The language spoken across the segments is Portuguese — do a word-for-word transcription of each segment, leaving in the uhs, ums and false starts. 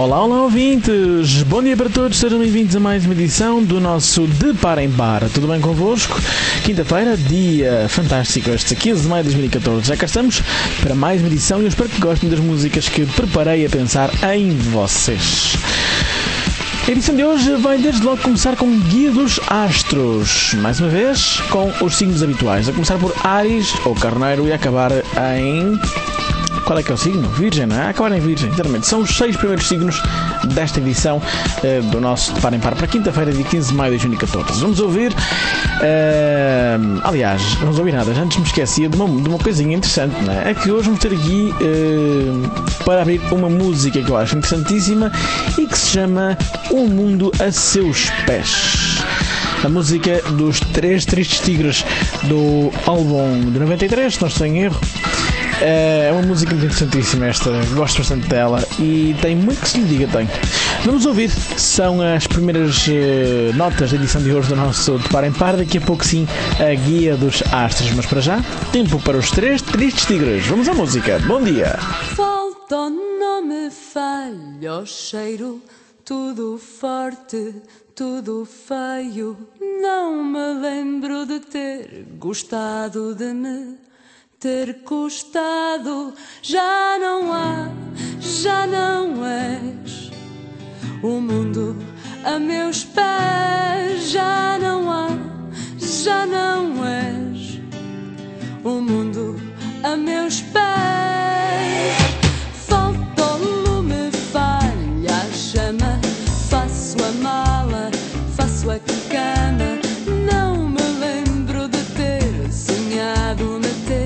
Olá, olá ouvintes, bom dia para todos, sejam bem-vindos a mais uma edição do nosso De Par em Par. Tudo bem convosco? Quinta-feira, dia fantástico, este quinze de maio de dois mil e catorze. Já cá estamos para mais uma edição e eu espero que gostem das músicas que preparei a pensar em vocês. A edição de hoje vai desde logo começar com Guia dos Astros, mais uma vez com os signos habituais, a começar por Áries ou Carneiro e acabar em... Qual é que é o signo? Virgem, não é? Acabar em Virgem, exatamente. São os seis primeiros signos desta edição uh, do nosso De Par em Par para quinta-feira, dia quinze de maio de dois mil e catorze. Vamos ouvir... Uh, aliás, não vamos ouvir nada. Já antes me esquecia de uma, de uma coisinha interessante, não é? É que hoje vamos ter aqui uh, para abrir uma música que eu acho interessantíssima e que se chama O Mundo a Seus Pés. A música dos Três Tristes Tigres do álbum de noventa e três, se não estou em erro. É uma música muito interessantíssima esta, gosto bastante dela e tem muito que se lhe diga, tem. Vamos ouvir, são as primeiras uh, notas da edição de hoje do nosso De Par em Par, daqui a pouco sim a Guia dos Astros, mas para já, tempo para os Três Tristes Tigres. Vamos à música, bom dia! Falta, não me falha o cheiro, tudo forte, tudo feio, não me lembro de ter gostado de me ter custado, já não há, já não és o mundo a meus pés, já não há, já não és o mundo a meus pés. Falta o lume, falha a chama, faço a mala, faço a cama, não me lembro de ter sonhado me ter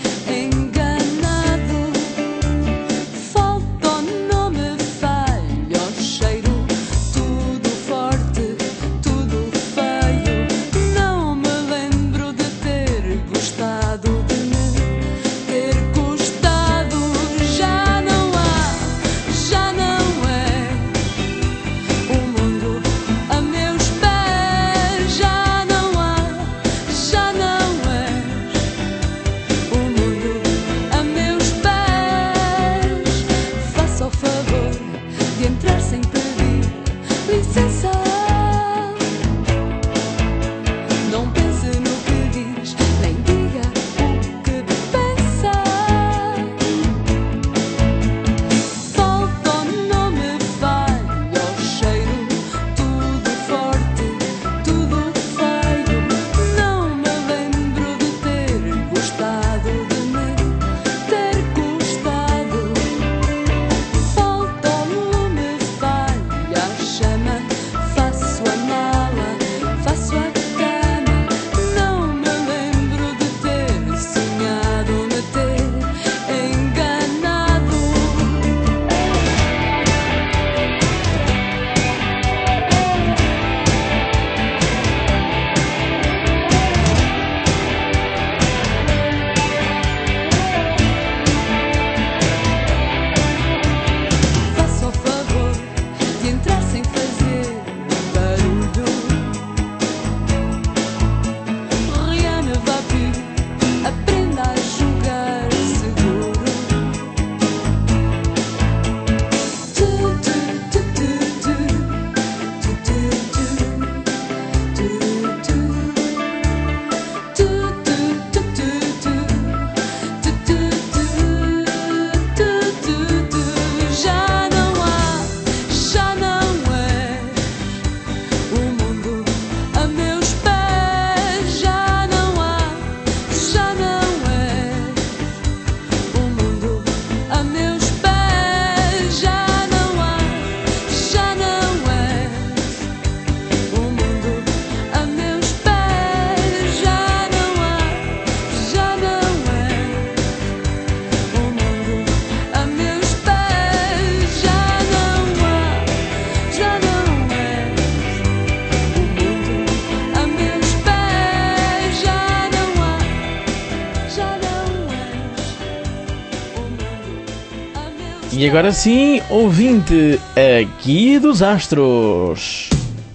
E agora sim, ouvinte, a Guia dos Astros.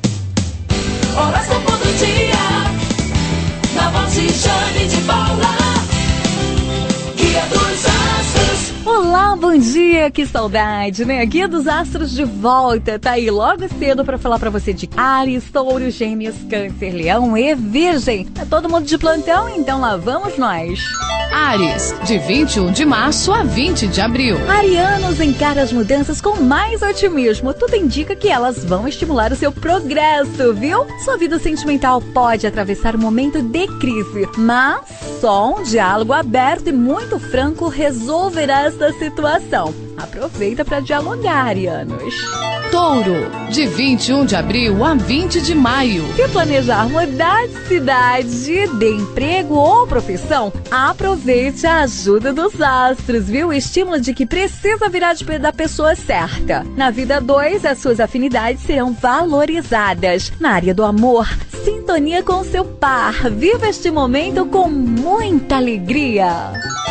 Horóscopo do dia, na voz de Jane de Paula, Guia dos Astros. Olá, bom dia, que saudade, né? Guia dos Astros de volta, tá aí logo cedo pra falar pra você de Áries, Touro, Gêmeos, Câncer, Leão e Virgem. Tá todo mundo de plantão? Então lá vamos nós. Áries, de vinte e um de março a vinte de abril. Arianos encaram as mudanças com mais otimismo. Tudo indica que elas vão estimular o seu progresso, viu? Sua vida sentimental pode atravessar um momento de crise, mas só um diálogo aberto e muito franco resolverá essa situação. Aproveita para dialogar, arianos. Touro, de vinte e um de abril a vinte de maio. Se planejar mudar de cidade, de emprego ou profissão, aproveite a ajuda dos astros, viu? O estímulo de que precisa virar de pé da pessoa certa. Na vida dois, as suas afinidades serão valorizadas. Na área do amor, sintonia com seu par. Viva este momento com muita alegria.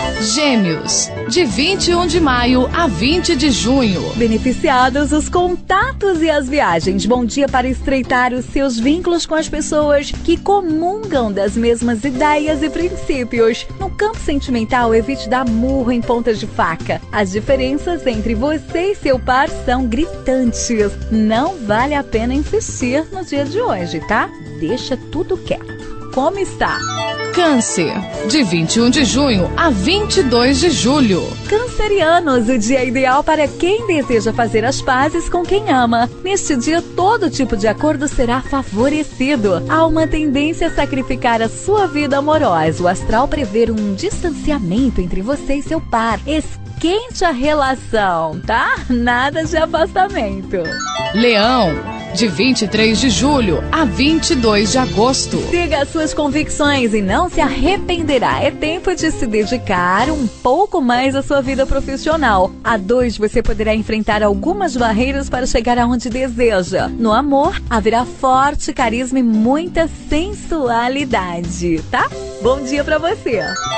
Gêmeos, de vinte e um de maio a vinte de junho. Beneficiados os contatos e as viagens. Bom dia para estreitar os seus vínculos com as pessoas que comungam das mesmas ideias e princípios. No campo sentimental, evite dar murro em pontas de faca. As diferenças entre você e seu par são gritantes. Não vale a pena insistir no dia de hoje, tá? Deixa tudo quieto. Como está? Câncer, de vinte e um de junho a vinte e dois de julho. Cancerianos, o dia ideal para quem deseja fazer as pazes com quem ama. Neste dia, todo tipo de acordo será favorecido. Há uma tendência a sacrificar a sua vida amorosa. O astral prevê um distanciamento entre você e seu par. Esquente a relação, tá? Nada de afastamento. Leão, de vinte e três de julho a vinte e dois de agosto. Siga as suas convicções e não se arrependerá. É tempo de se dedicar um pouco mais à sua vida profissional. A dois, você poderá enfrentar algumas barreiras para chegar aonde deseja. No amor, haverá forte carisma e muita sensualidade, tá? Bom dia pra você.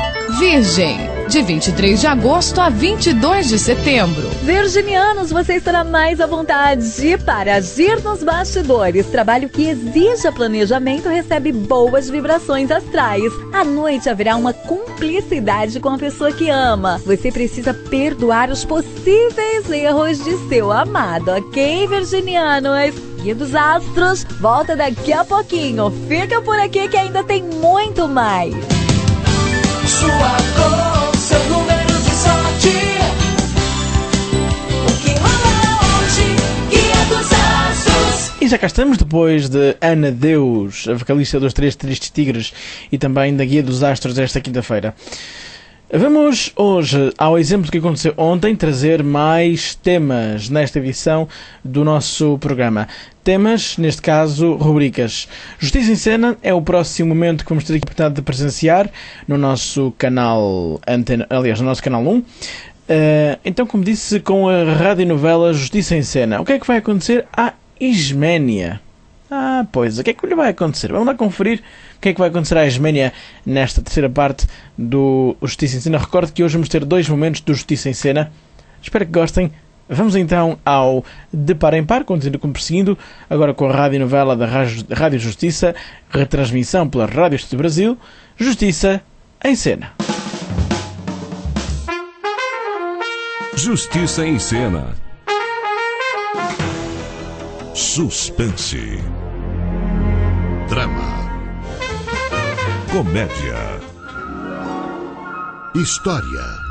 Virgem, de vinte e três de agosto a vinte e dois de setembro. Virginianos, você estará mais à vontade para agir nos bastidores. Trabalho que exija planejamento recebe boas vibrações astrais. À noite haverá uma cumplicidade com a pessoa que ama. Você precisa perdoar os possíveis erros de seu amado, ok, virginianos? Guia dos Astros volta daqui a pouquinho. Fica por aqui que ainda tem muito mais. Sua cor, seu número de sorte. O que rola hoje? Guia dos Astros. E já cá estamos, depois de Ana Deus, a vocalista dos Três Tristes Tigres, e também da Guia dos Astros esta quinta-feira. Vamos hoje, ao exemplo do que aconteceu ontem, trazer mais temas nesta edição do nosso programa. Temas, neste caso, rubricas. Justiça em Cena é o próximo momento que vamos ter aqui a oportunidade de presenciar no nosso canal Antena, aliás, no nosso canal um. Uh, então, como disse, com a radionovela Justiça em Cena, o que é que vai acontecer à Isménia? Ah, pois, o que é que lhe vai acontecer? Vamos lá conferir o que é que vai acontecer à Isménia nesta terceira parte do Justiça em Cena. Recordo que hoje vamos ter dois momentos do Justiça em Cena. Espero que gostem. Vamos então ao De Par em Par, continuando como perseguindo, agora com a radionovela da Rádio Justiça, retransmissão pela Rádio do Brasil, Justiça em Cena. Justiça em Cena. Suspense. Drama. Comédia. História.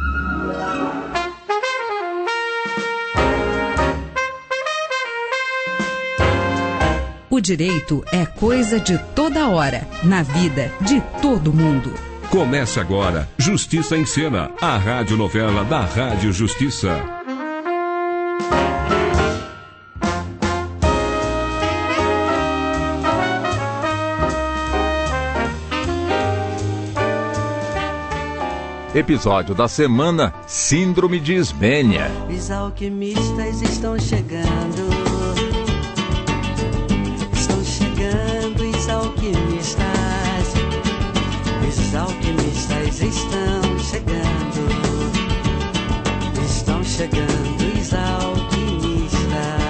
O direito é coisa de toda hora, na vida de todo mundo. Começa agora Justiça em Cena, a radionovela da Rádio Justiça. Episódio da semana: Síndrome de Isménia. Os alquimistas estão chegando. Estão chegando os alquimistas. Os alquimistas estão chegando. Estão chegando os alquimistas.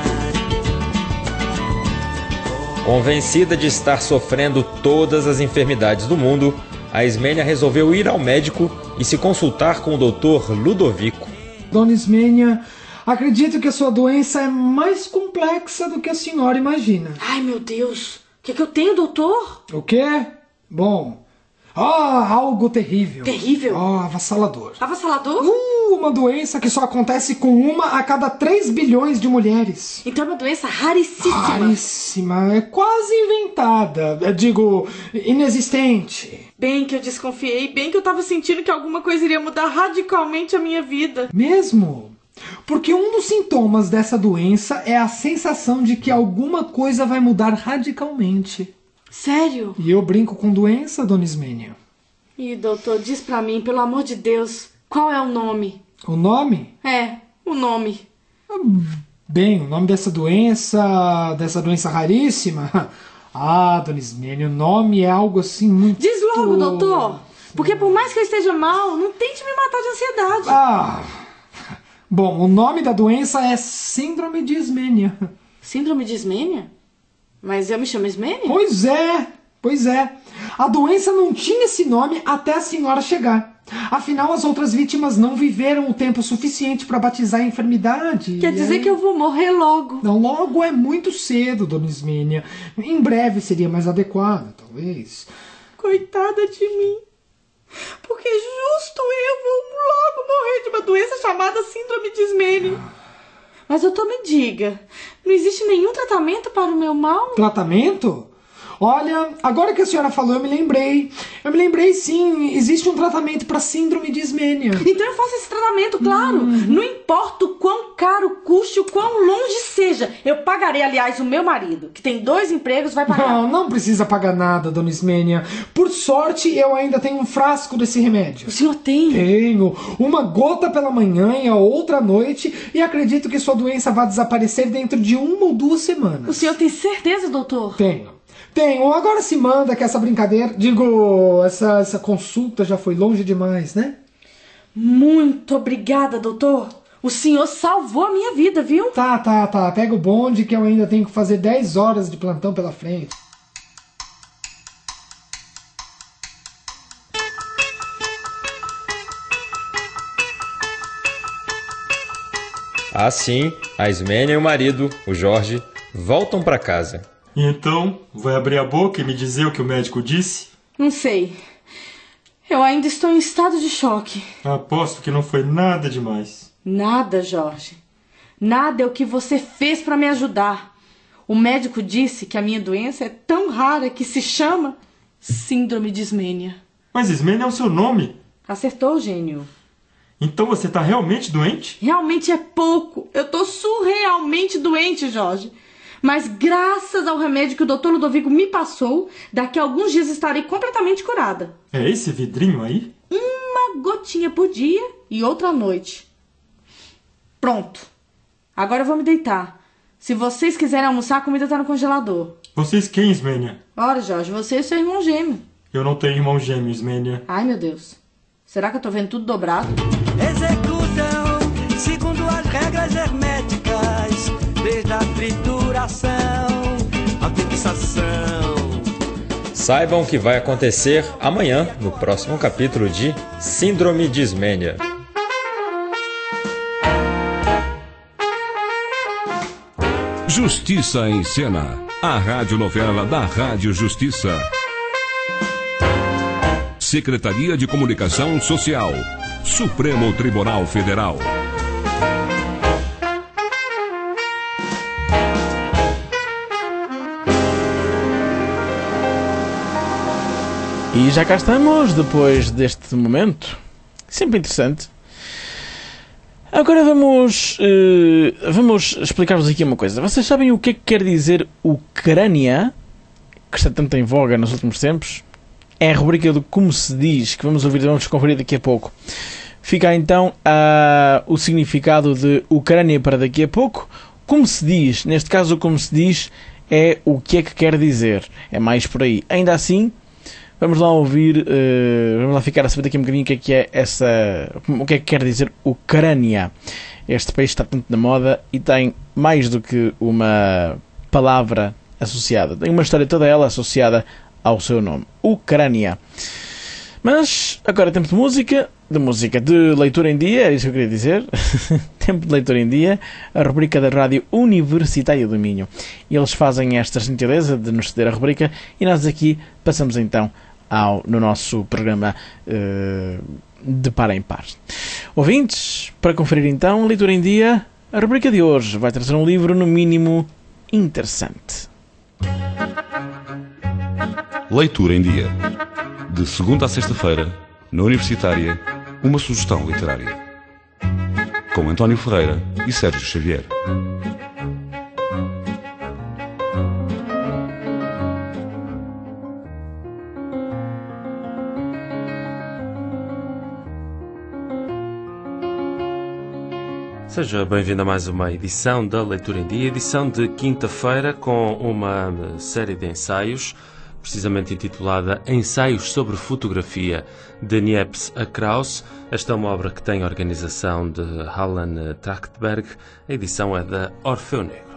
Convencida de estar sofrendo todas as enfermidades do mundo, a Isménia resolveu ir ao médico e se consultar com o doutor Ludovico. Dona Ismênia, acredito que a sua doença é mais complexa do que a senhora imagina. Ai, meu Deus. O que, que eu tenho, doutor? O quê? Bom... Ah, algo terrível. Terrível? Ah, avassalador. Avassalador? Uh, uma doença que só acontece com uma a cada três bilhões de mulheres. Então é uma doença raríssima. Raríssima. É quase inventada. Eu digo, inexistente. Bem que eu desconfiei, bem que eu tava sentindo que alguma coisa iria mudar radicalmente a minha vida. Mesmo? Porque um dos sintomas dessa doença é a sensação de que alguma coisa vai mudar radicalmente. Sério? E eu brinco com doença, Dona Ismênia. Ih, doutor, diz pra mim, pelo amor de Deus, qual é o nome? O nome? É, o nome. Bem, o nome dessa doença, dessa doença raríssima... Ah, Dona Ismênia, o nome é algo assim muito... Diz logo, doutor, porque por mais que eu esteja mal, não tente me matar de ansiedade. Ah, bom, o nome da doença é Síndrome de Ismênia. Síndrome de Ismênia? Mas eu me chamo Ismênia? Pois é, pois é. A doença não tinha esse nome até a senhora chegar. Afinal, as outras vítimas não viveram o tempo suficiente para batizar a enfermidade. Quer dizer aí... que eu vou morrer logo? Não, logo é muito cedo, Dona Ismênia. Em breve seria mais adequado, talvez. Coitada de mim. Porque justo eu vou logo morrer de uma doença chamada Síndrome de Ismênia. Mas, doutor, me diga, não existe nenhum tratamento para o meu mal? Tratamento? Olha, agora que a senhora falou, eu me lembrei. Eu me lembrei, sim, existe um tratamento para síndrome de Ismênia. Então eu faço esse tratamento, claro. Hum. Não importa o quão caro custe, o quão longe seja. Eu pagarei, aliás, o meu marido, que tem dois empregos, vai pagar. Não, não precisa pagar nada, Dona Ismênia. Por sorte, eu ainda tenho um frasco desse remédio. O senhor tem? Tenho. Uma gota pela manhã e a outra à noite, e acredito que sua doença vai desaparecer dentro de uma ou duas semanas. O senhor tem certeza, doutor? Tenho. Tenho. Agora se manda que essa brincadeira, digo, essa, essa consulta já foi longe demais, né? Muito obrigada, doutor. O senhor salvou a minha vida, viu? Tá, tá, tá. Pega o bonde que eu ainda tenho que fazer dez horas de plantão pela frente. Assim, a Ismênia e o marido, o Jorge, voltam para casa. Então, vai abrir a boca e me dizer o que o médico disse? Não sei. Eu ainda estou em estado de choque. Aposto que não foi nada demais. Nada, Jorge. Nada é o que você fez para me ajudar. O médico disse que a minha doença é tão rara que se chama Síndrome de Ismênia. Mas Ismênia é o seu nome. Acertou, gênio. Então você tá realmente doente? Realmente é pouco. Eu tô surrealmente doente, Jorge. Mas graças ao remédio que o doutor Ludovico me passou, daqui a alguns dias estarei completamente curada. É esse vidrinho aí? Uma gotinha por dia e outra à noite. Pronto. Agora eu vou me deitar. Se vocês quiserem almoçar, a comida tá no congelador. Vocês quem, Ismênia? Ora, Jorge, você e seu irmão gêmeo. Eu não tenho irmão gêmeo, Ismênia. Ai, meu Deus. Será que eu tô vendo tudo dobrado? Executam segundo as regras herméticas, desde a trituração, a fixação. Saibam o que vai acontecer amanhã, no próximo capítulo de Síndrome de Ismênia. Justiça em Cena, a radionovela da Rádio Justiça. Secretaria de Comunicação Social, Supremo Tribunal Federal. E já cá estamos, depois deste momento, sempre interessante. Agora vamos, uh, vamos explicar-vos aqui uma coisa. Vocês sabem o que é que quer dizer Ucrânia, que está tanto em voga nos últimos tempos? É a rubrica do Como se diz, que vamos ouvir, vamos conferir daqui a pouco. Fica então uh, o significado de Ucrânia para daqui a pouco. Como se diz, neste caso o como se diz é o que é que quer dizer. É mais por aí. Ainda assim, vamos lá ouvir, uh, vamos lá ficar a saber daqui um bocadinho o que é que é essa, o que é que quer dizer Ucrânia. Este país está tanto na moda e tem mais do que uma palavra associada. Tem uma história toda ela associada ao seu nome. Ucrânia. Mas agora temos de música. de música, de leitura em dia, é isso que eu queria dizer. Tempo de leitura em dia, a rubrica da Rádio Universitária do Minho. E eles fazem esta gentileza de nos ceder a rubrica e nós aqui passamos então ao, no nosso programa uh, de par em par. Ouvintes, para conferir então, leitura em dia, a rubrica de hoje vai trazer um livro no mínimo interessante. Leitura em dia. De segunda a sexta-feira, na Universitária, uma sugestão literária. Com António Ferreira e Sérgio Xavier. Seja bem-vindo a mais uma edição da Leitura em Dia, edição de quinta-feira, com uma série de ensaios, precisamente intitulada Ensaios sobre Fotografia, de Niepce a Krauss. Esta é uma obra que tem a organização de Alan Trachtenberg. A edição é da Orfeu Negro.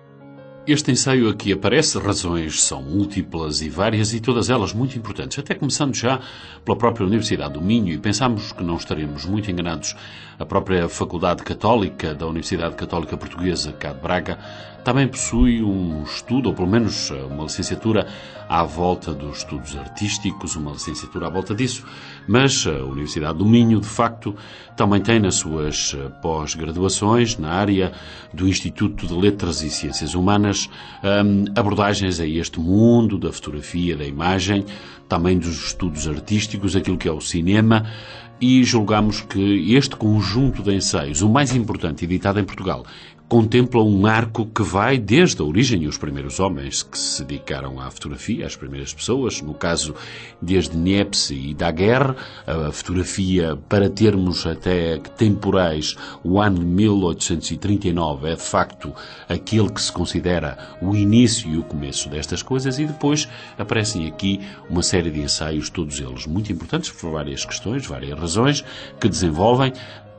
Este ensaio aqui aparece, razões são múltiplas e várias e todas elas muito importantes, até começando já pela própria Universidade do Minho, e pensamos que não estaremos muito enganados. A própria Faculdade Católica da Universidade Católica Portuguesa, cá de Braga, também possui um estudo, ou pelo menos uma licenciatura à volta dos estudos artísticos, uma licenciatura à volta disso, mas a Universidade do Minho, de facto, também tem nas suas pós-graduações, na área do Instituto de Letras e Ciências Humanas, abordagens a este mundo da fotografia, da imagem, também dos estudos artísticos, aquilo que é o cinema, e julgamos que este conjunto de ensaios, o mais importante editado em Portugal, contempla um arco que vai desde a origem e os primeiros homens que se dedicaram à fotografia, as primeiras pessoas, no caso desde Niepce e Daguerre, a fotografia para termos até temporais, o ano de mil oitocentos e trinta e nove é de facto aquele que se considera o início e o começo destas coisas, e depois aparecem aqui uma série de ensaios, todos eles muito importantes por várias questões, várias razões que desenvolvem,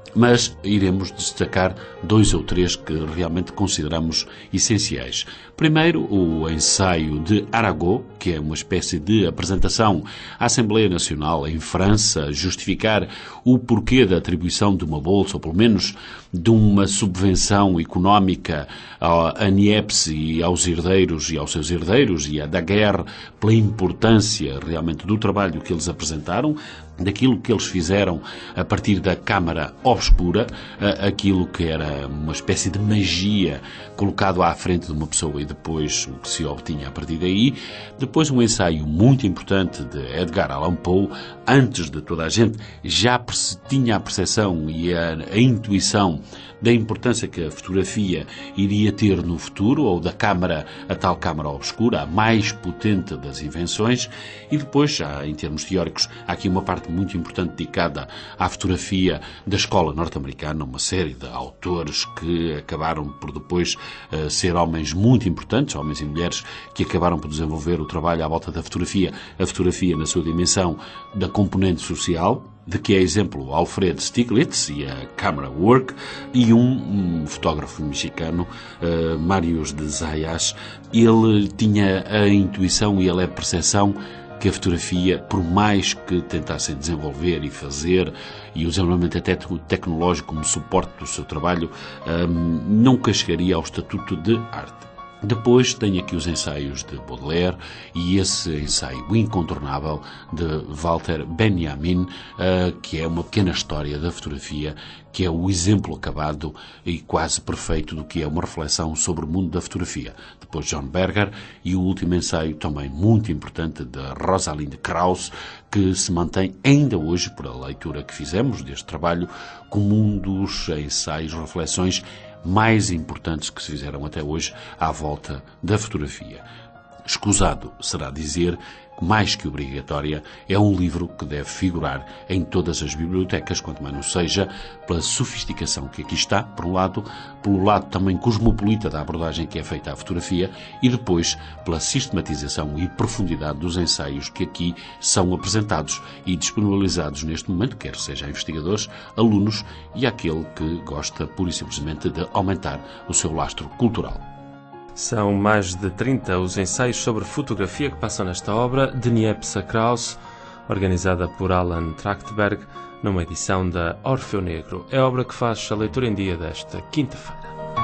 mas iremos destacar dois ou três que realmente consideramos essenciais. Primeiro, o ensaio de Arago, que é uma espécie de apresentação à Assembleia Nacional em França, justificar o porquê da atribuição de uma bolsa, ou pelo menos de uma subvenção económica a Niepce e aos herdeiros e aos seus herdeiros, e a Daguerre, pela importância realmente do trabalho que eles apresentaram, daquilo que eles fizeram a partir da Câmara Obscura, aquilo que era uma espécie de magia colocado à frente de uma pessoa e depois o que se obtinha a partir daí. Depois um ensaio muito importante de Edgar Allan Poe, antes de toda a gente já tinha a percepção e a, a intuição da importância que a fotografia iria ter no futuro, ou da câmara, a tal câmara obscura, a mais potente das invenções. E depois, já em termos teóricos, há aqui uma parte muito importante dedicada à fotografia da escola norte-americana, uma série de autores que acabaram por depois uh, ser homens muito importantes, homens e mulheres que acabaram por desenvolver o trabalho à volta da fotografia, a fotografia na sua dimensão da componente social, de que é exemplo Alfred Stieglitz e a Camera Work, e um, um fotógrafo mexicano, uh, Marius de Zayas. Ele tinha a intuição e a leve percepção que a fotografia, por mais que tentassem desenvolver e fazer, e o desenvolvimento até tecnológico como suporte do seu trabalho, um, nunca chegaria ao estatuto de arte. Depois tem aqui os ensaios de Baudelaire e esse ensaio incontornável de Walter Benjamin, uh, que é uma pequena história da fotografia, que é o exemplo acabado e quase perfeito do que é uma reflexão sobre o mundo da fotografia. Depois John Berger e o último ensaio também muito importante de Rosalind Krauss, que se mantém ainda hoje, por a leitura que fizemos deste trabalho, como um dos ensaios, reflexões mais importantes que se fizeram até hoje à volta da fotografia. Escusado será dizer que, mais que obrigatória, é um livro que deve figurar em todas as bibliotecas, quanto mais não seja pela sofisticação que aqui está, por um lado, pelo lado também cosmopolita da abordagem que é feita à fotografia, e depois pela sistematização e profundidade dos ensaios que aqui são apresentados e disponibilizados neste momento, quer seja a investigadores, alunos e aquele que gosta pura e simplesmente de aumentar o seu lastro cultural. São mais de trinta os ensaios sobre fotografia que passam nesta obra, de Niepce a Krauss, organizada por Alan Trachtenberg, numa edição da Orfeu Negro. É a obra que faz a leitura em dia desta quinta-feira.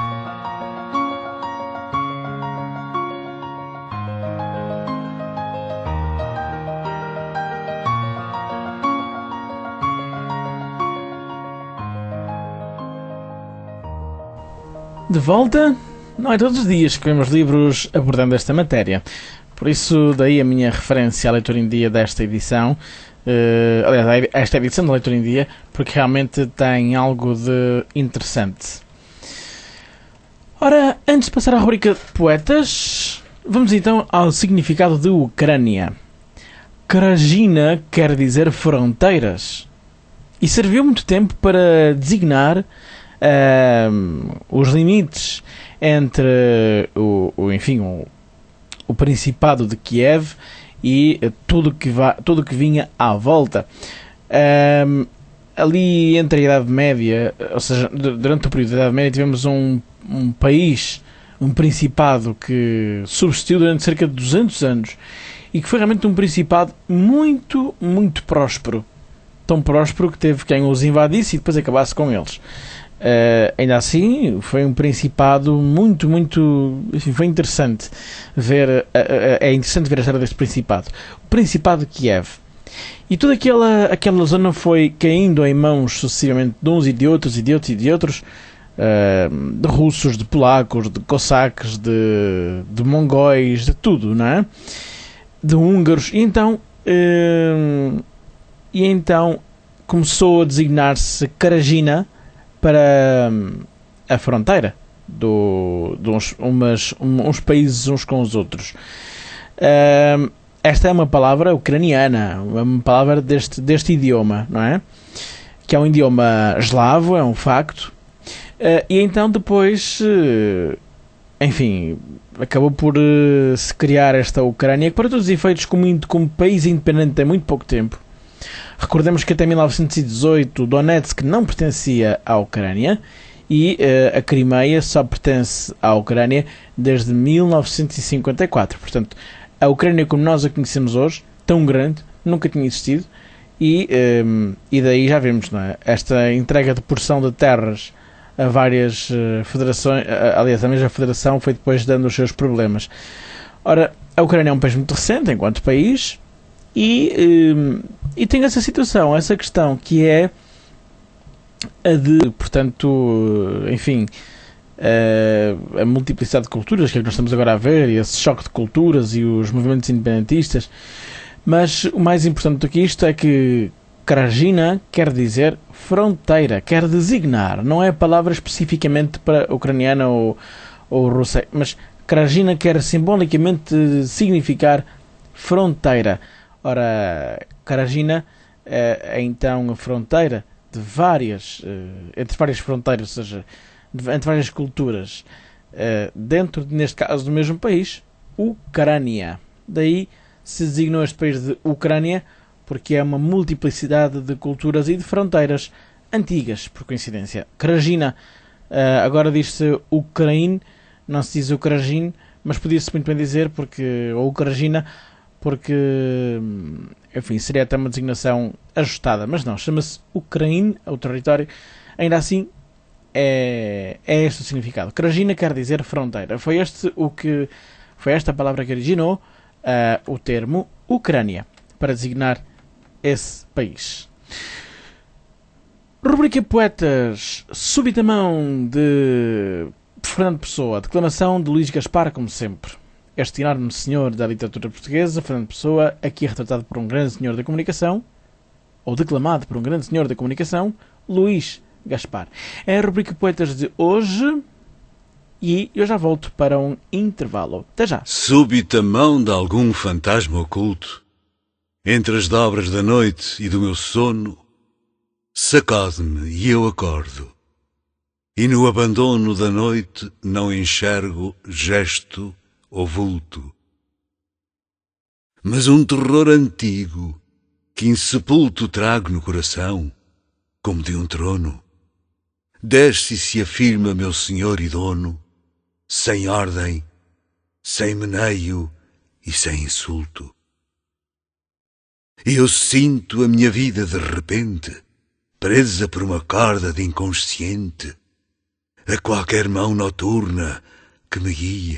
De volta, não é todos os dias que vemos livros abordando esta matéria. Por isso, daí a minha referência à leitura em dia desta edição. Uh, aliás, esta edição da leitura em dia, porque realmente tem algo de interessante. Ora, antes de passar à rubrica de poetas, vamos então ao significado de Ucrânia. Krajina quer dizer fronteiras. E serviu muito tempo para designar Uh, os limites entre o, o, enfim, o, o Principado de Kiev e tudo que, va, tudo que vinha à volta. Uh, ali entre a Idade Média, ou seja, durante o período da Idade Média, tivemos um, um país, um Principado que subsistiu durante cerca de duzentos anos e que foi realmente um Principado muito, muito próspero. Tão próspero que teve quem os invadisse e depois acabasse com eles. Uh, ainda assim, foi um principado muito, muito... Enfim, foi interessante ver... Uh, uh, é interessante ver a história deste principado. O Principado de Kiev. E toda aquela, aquela zona foi caindo em mãos sucessivamente de uns e de outros, e de outros e de outros. Uh, de russos, de polacos, de cossacos, de, de mongóis, de tudo, não é? De húngaros. E então... Uh, e então começou a designar-se Krajina para a fronteira do, de uns, umas, uns países uns com os outros. Uh, esta é uma palavra ucraniana, uma palavra deste, deste idioma, não é? Que é um idioma eslavo, é um facto. Uh, e então depois, uh, enfim, acabou por uh, se criar esta Ucrânia, que para todos os efeitos, como, como país independente tem muito pouco tempo. Recordemos que até mil novecentos e dezoito Donetsk não pertencia à Ucrânia e uh, a Crimeia só pertence à Ucrânia desde mil novecentos e cinquenta e quatro. Portanto, a Ucrânia como nós a conhecemos hoje, tão grande, nunca tinha existido e, um, e daí já vemos, não é? Esta entrega de porção de terras a várias uh, federações, uh, aliás, a mesma federação foi depois dando os seus problemas. Ora, a Ucrânia é um país muito recente enquanto país. E, e tem essa situação, essa questão que é a de, portanto, enfim, a, a multiplicidade de culturas que, é que nós estamos agora a ver, e esse choque de culturas e os movimentos independentistas. Mas o mais importante do que isto é que Krajina quer dizer fronteira, quer designar, não é a palavra especificamente para ucraniana ou, ou russa, mas Krajina quer simbolicamente significar fronteira. Ora, Krajina é, é então a fronteira de várias, entre várias fronteiras, ou seja, entre várias culturas, dentro, neste caso, do mesmo país, Ucrânia. Daí se designou este país de Ucrânia, porque é uma multiplicidade de culturas e de fronteiras antigas, por coincidência. Krajina, agora diz-se Ucraíne, não se diz Ucrajin, mas podia-se muito bem dizer, porque, ou Ucrajina, porque, enfim, seria até uma designação ajustada, mas não, chama-se Ucraíne, o território. Ainda assim, é, é este o significado. Krajina quer dizer fronteira. Foi, este o que, foi esta a palavra que originou uh, o termo Ucrânia, para designar esse país. Rubrica Poetas, Súbita Mão, de Fernando Pessoa, declamação de Luís Gaspar, como sempre. Este enorme senhor da literatura portuguesa, Fernando Pessoa, aqui retratado por um grande senhor da comunicação, ou declamado por um grande senhor da comunicação, Luís Gaspar. É a rubrica Poetas de hoje e eu já volto para um intervalo. Até já. Súbita mão de algum fantasma oculto, entre as dobras da noite e do meu sono, sacode-me e eu acordo, e no abandono da noite não enxergo gesto ou vulto. Mas um terror antigo, que insepulto trago no coração, como de um trono, desce e se afirma meu senhor e dono, sem ordem, sem meneio e sem insulto. Eu sinto a minha vida de repente, presa por uma corda de inconsciente, a qualquer mão noturna que me guia.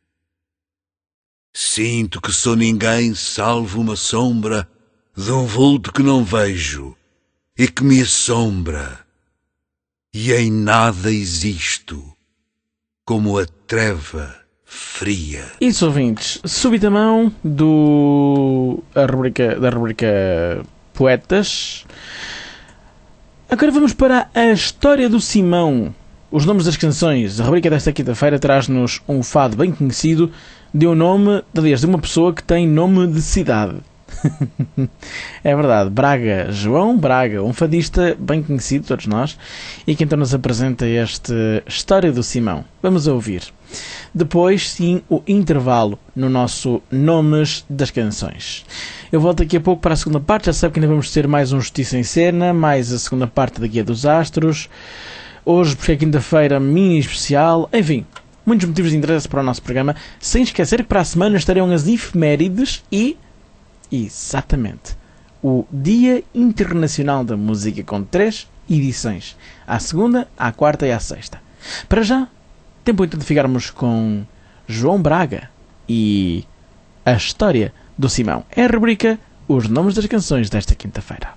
Sinto que sou ninguém salvo uma sombra de um vulto que não vejo e que me assombra, e em nada existo como a treva fria. Isso, ouvintes, súbita mão do a rubrica, da rubrica Poetas. Agora vamos para a história do Simão. Os nomes das canções. A rubrica desta quinta-feira traz-nos um fado bem conhecido de um nome, aliás, de uma pessoa que tem nome de cidade. É verdade, Braga, João Braga, um fadista bem conhecido, todos nós, e que então nos apresenta esta história do Simão. Vamos ouvir. Depois, sim, o intervalo no nosso Nomes das Canções. Eu volto daqui a pouco para a segunda parte. Já sabe que ainda vamos ter mais um Justiça em Cena, mais a segunda parte da Guia dos Astros. Hoje, porque é quinta-feira, mini especial. Enfim, muitos motivos de interesse para o nosso programa. Sem esquecer que para a semana estarão as efemérides e... exatamente, o Dia Internacional da Música, com três edições. À segunda, à quarta e à sexta. Para já, tempo então de ficarmos com João Braga e a história do Simão. É a rubrica Os Nomes das Canções desta quinta-feira.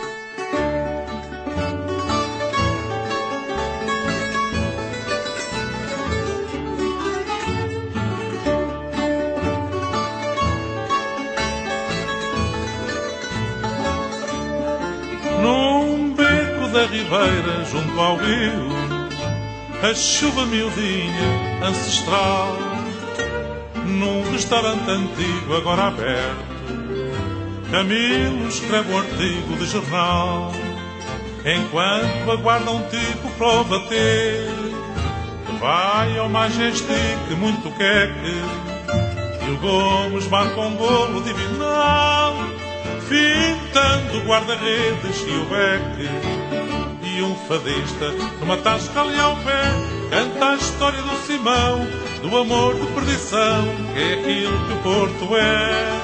Num beco da ribeira, junto ao rio, a chuva miudinha, ancestral, num restaurante antigo, agora aberto, Camilo escreve um artigo de jornal, enquanto aguarda um tipo para o bater, que vai ao Majestic, muito queque, e o Gomes marca um bolo divinal, fintando o guarda-redes e o beque, e um fadista numa tasca ali ao pé canta a história do Simão, do amor de perdição, que é aquilo que o Porto é.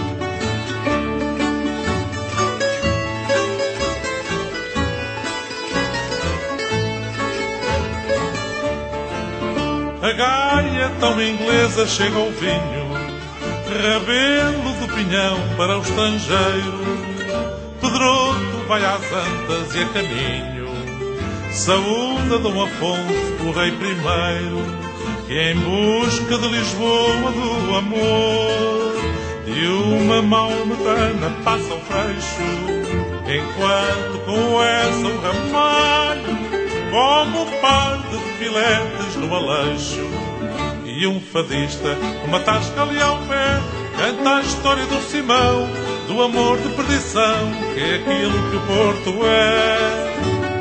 A gaia tão inglesa chega ao vinho, rabelo do pinhão para o estrangeiro, Pedroto vai às antas e a caminho, saúda Dom Afonso, o rei primeiro, que em busca de Lisboa do amor, de uma maometana passa o freixo, enquanto com essa o ramalho, como um par de filetes no aleixo, e um fadista numa tasca ali ao pé canta a história do Simão, do amor de perdição, que é aquilo que o Porto é.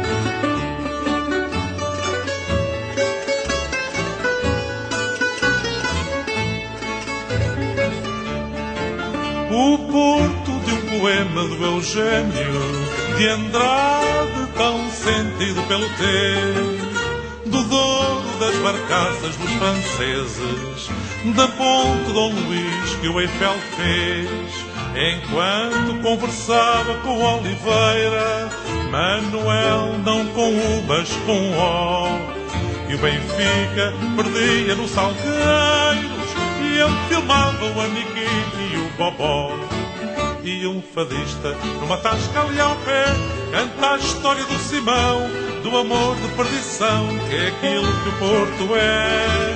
O Porto de um poema do Eugênio de Andrade, tão sentido pelo ter, do Douro das barcaças dos franceses, da ponte Dom Luís que o Eiffel fez, enquanto conversava com Oliveira, Manuel não com U, mas com O, e o Benfica perdia no Salgueiros, e ele filmava o Amiguinho e o Bobó, e um fadista numa tasca ali ao pé canta a história do Simão, do amor de perdição, que é aquilo que o Porto é.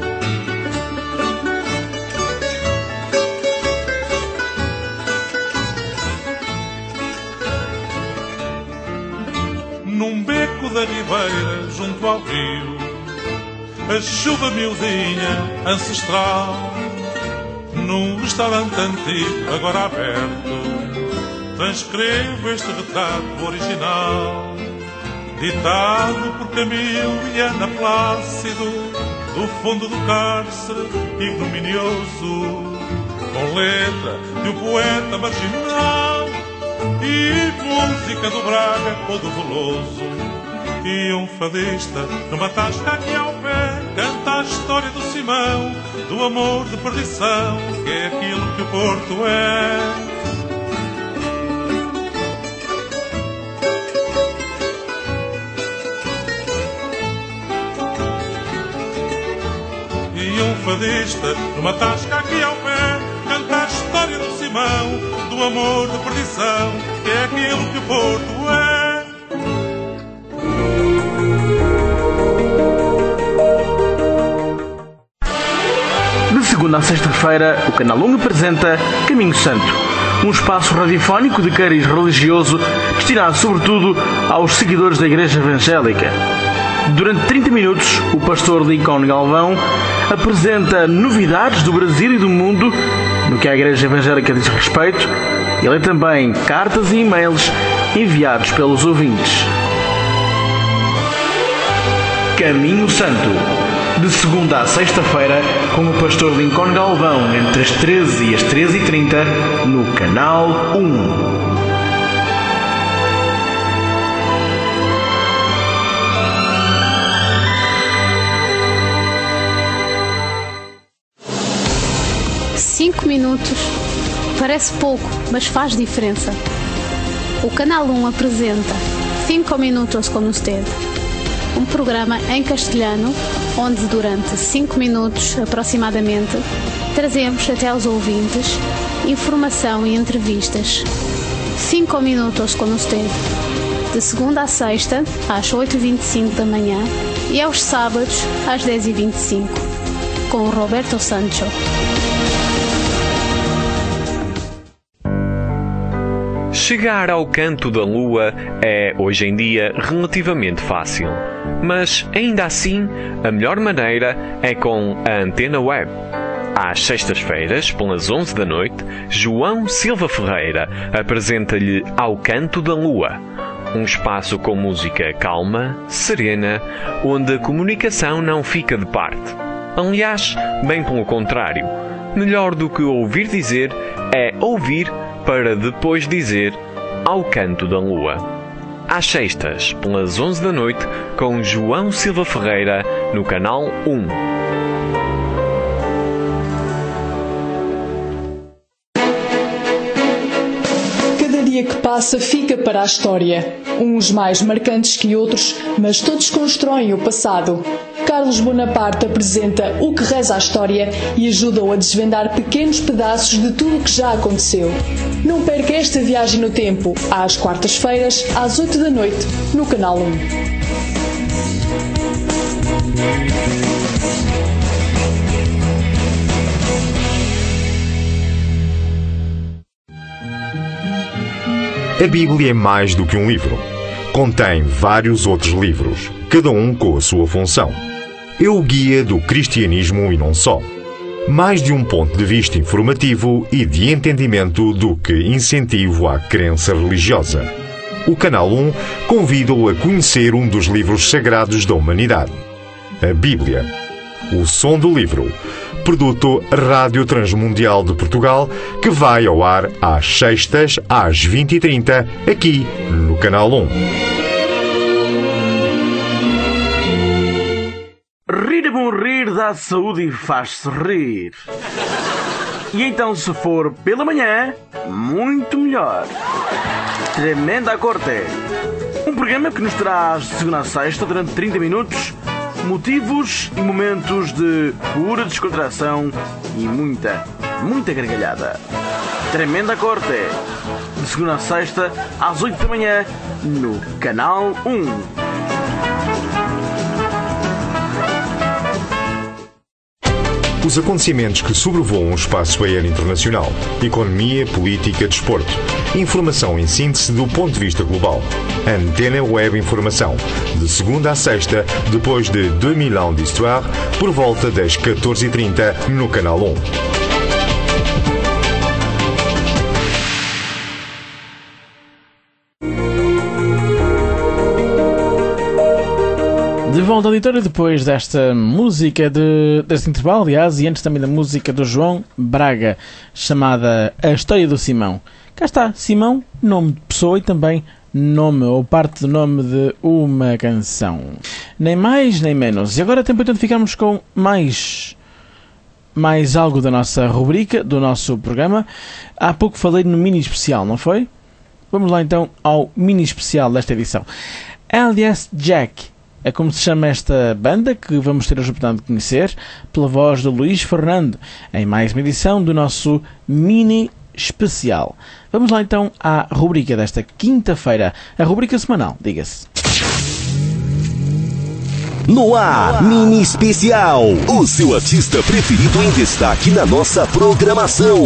Num beco da ribeira, junto ao rio, a chuva miudinha, ancestral, num restaurante antigo, agora aberto, transcrevo este retrato original, ditado por Camilo e Ana Plácido, do fundo do cárcere ignominioso, com letra de um poeta marginal e música do Braga ou do Veloso, e um fadista numa tasca aqui ao pé canta a história do Simão, do amor de perdição, que é aquilo que o Porto é. e um fadista, numa tasca aqui ao pé, canta a história do Simão, do amor de perdição, que é aquilo que o Porto é. De segunda a sexta-feira, o Canal um apresenta Caminho Santo, um espaço radiofónico de cariz religioso destinado sobretudo aos seguidores da Igreja Evangélica. Durante trinta minutos, o pastor Lincoln Galvão apresenta novidades do Brasil e do mundo no que a Igreja Evangélica diz respeito e lê também cartas e e-mails enviados pelos ouvintes. Caminho Santo, de segunda a sexta-feira, com o pastor Lincoln Galvão, entre as treze e as treze e trinta, no Canal um. Cinco minutos. Parece pouco, mas faz diferença. O Canal um apresenta Cinco minutos com usted, um programa em castelhano, onde durante cinco minutos aproximadamente trazemos até aos ouvintes informação e entrevistas. Cinco minutos com usted, de segunda a sexta às oito e vinte e cinco da manhã e aos sábados às dez e vinte e cinco, com Roberto Sancho. Chegar ao canto da lua é, hoje em dia, relativamente fácil. Mas, ainda assim, a melhor maneira é com a Antena Web. Às sextas-feiras, pelas onze da noite, João Silva Ferreira apresenta-lhe Ao Canto da Lua, um espaço com música calma, serena, onde a comunicação não fica de parte. Aliás, bem pelo contrário, melhor do que ouvir dizer é ouvir para depois dizer Ao Canto da Lua. Às sextas, pelas onze da noite, com João Silva Ferreira, no Canal um. Cada dia que passa fica para a história. Uns mais marcantes que outros, mas todos constroem o passado. Carlos Bonaparte apresenta O que reza a história e ajuda-o a desvendar pequenos pedaços de tudo o que já aconteceu. Não perca esta viagem no tempo, às quartas-feiras, às oito da noite, no Canal um. A Bíblia é mais do que um livro. Contém vários outros livros, cada um com a sua função. É o guia do cristianismo e não só. Mais de um ponto de vista informativo e de entendimento do que incentivo à crença religiosa. O Canal um convida-o a conhecer um dos livros sagrados da humanidade, a Bíblia. O som do livro, produto Rádio Transmundial de Portugal, que vai ao ar às sextas, às vinte e trinta, aqui no Canal um. Rir é bom rir, dá saúde e faz-se rir. E então, se for pela manhã, muito melhor. Tremenda Corte. Um programa que nos traz de segunda a sexta, durante trinta minutos, motivos e momentos de pura descontração e muita, muita gargalhada. Tremenda Corte. De segunda a sexta, às oito da manhã, no Canal um. Os acontecimentos que sobrevoam o espaço aéreo internacional, economia, política, desporto. Informação em síntese do ponto de vista global. Antena Web Informação. De segunda a sexta, depois de deux mille ans d'histoire, por volta das catorze e trinta, no Canal um. De volta ao editor, depois desta música, de, deste intervalo, aliás, e antes também da música do João Braga, chamada A História do Simão. Cá está, Simão, nome de pessoa e também nome, ou parte do nome de uma canção. Nem mais, nem menos. E agora é tempo então de ficarmos com mais, mais algo da nossa rubrica, do nosso programa. Há pouco falei no mini especial, não foi? Vamos lá então ao mini especial desta edição. Alias Jack É como se chama esta banda que vamos ter a oportunidade de conhecer pela voz do Luís Fernando em mais uma edição do nosso mini especial. Vamos lá então à rubrica desta quinta-feira, a rubrica semanal, diga-se. No ar, mini especial, o seu artista preferido em destaque na nossa programação.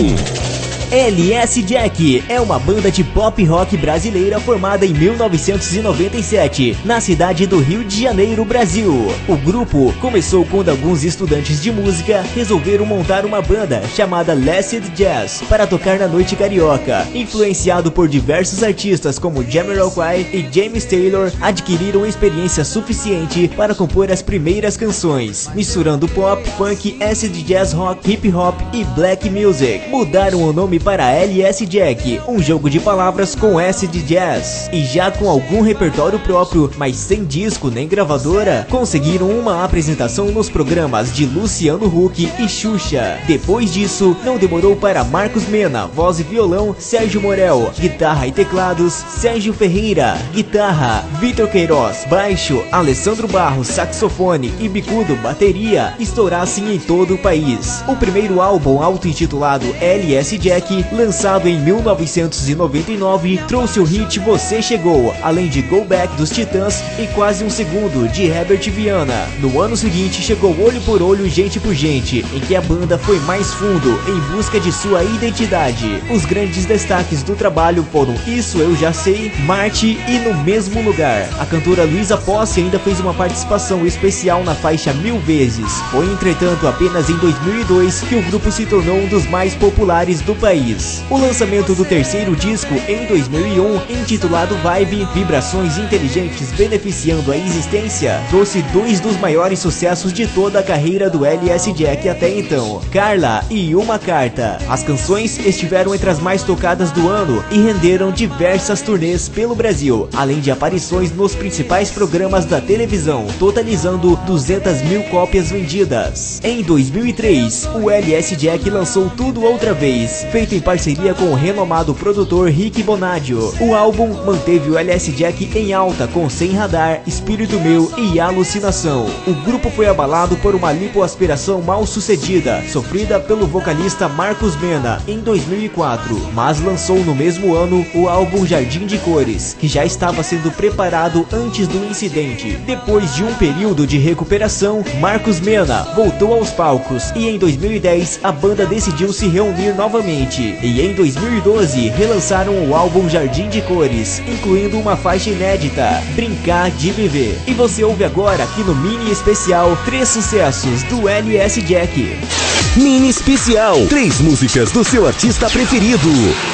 L S Jack é uma banda de pop rock brasileira formada em mil novecentos e noventa e sete, na cidade do Rio de Janeiro, Brasil. O grupo começou quando alguns estudantes de música resolveram montar uma banda chamada Acid Jazz para tocar na noite carioca. Influenciado por diversos artistas como Jamiroquai e James Taylor, adquiriram experiência suficiente para compor as primeiras canções, misturando pop, funk, acid jazz, rock, hip hop e black music. Mudaram o nome para L S Jack, um jogo de palavras com acid jazz, e já com algum repertório próprio, mas sem disco nem gravadora, conseguiram uma apresentação nos programas de Luciano Huck e Xuxa. Depois disso, não demorou para Marcos Mena, voz e violão, Sérgio Morel, guitarra e teclados, Sérgio Ferreira, guitarra, Vitor Queiroz, baixo, Alessandro Barros, saxofone e Bicudo, bateria, estourassem em todo o país. O primeiro álbum auto-intitulado L S Jack, lançado em mil novecentos e noventa e nove, trouxe o hit Você Chegou, além de Go Back dos Titãs e Quase um Segundo, de Herbert Viana. No ano seguinte chegou Olho por Olho, Gente por Gente, em que a banda foi mais fundo em busca de sua identidade. Os grandes destaques do trabalho foram Isso Eu Já Sei, Marte e No Mesmo Lugar. A cantora Luísa Posse ainda fez uma participação especial na faixa Mil Vezes. Foi, entretanto, apenas em dois mil e dois que o grupo se tornou um dos mais populares do país. O lançamento do terceiro disco em dois mil e um, intitulado Vibe, Vibrações Inteligentes Beneficiando a Existência, trouxe dois dos maiores sucessos de toda a carreira do L S Jack até então, Carla e Uma Carta. As canções estiveram entre as mais tocadas do ano e renderam diversas turnês pelo Brasil, além de aparições nos principais programas da televisão, totalizando duzentas mil cópias vendidas. Em dois mil e três, o L S Jack lançou Tudo Outra Vez, feito em parceria com o renomado produtor Rick Bonadio. O álbum manteve o L S Jack em alta com Sem Radar, Espírito Meu e Alucinação. O grupo foi abalado por uma lipoaspiração mal sucedida, sofrida pelo vocalista Marcos Mena em dois mil e quatro, mas lançou no mesmo ano o álbum Jardim de Cores, que já estava sendo preparado antes do incidente. Depois de um período de recuperação, Marcos Mena voltou aos palcos e em dois mil e dez a banda decidiu se reunir novamente. E em dois mil e doze relançaram o álbum Jardim de Cores, incluindo uma faixa inédita, Brincar de Viver. E você ouve agora aqui no mini especial três sucessos do L S Jack. Mini especial, três músicas do seu artista preferido.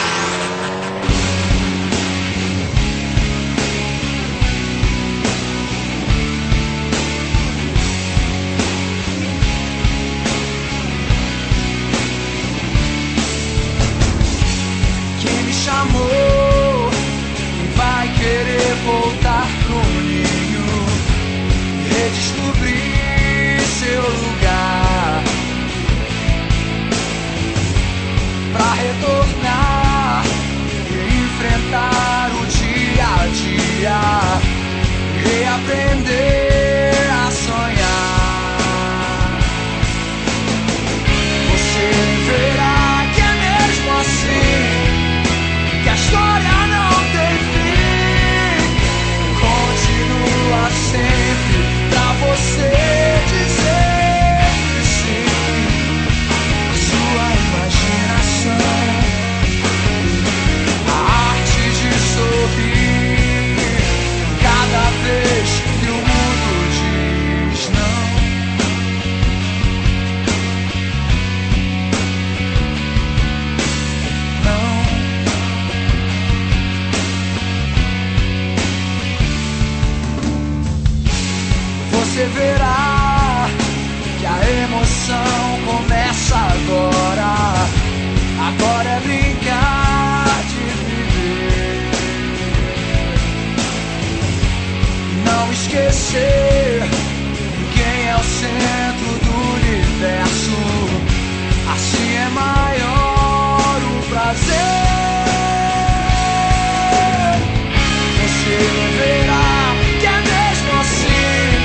Você verá que a emoção começa agora. Agora é brincar de viver. Não esquecer quem é o centro do universo. Assim é maior o prazer. Você verá que é mesmo assim.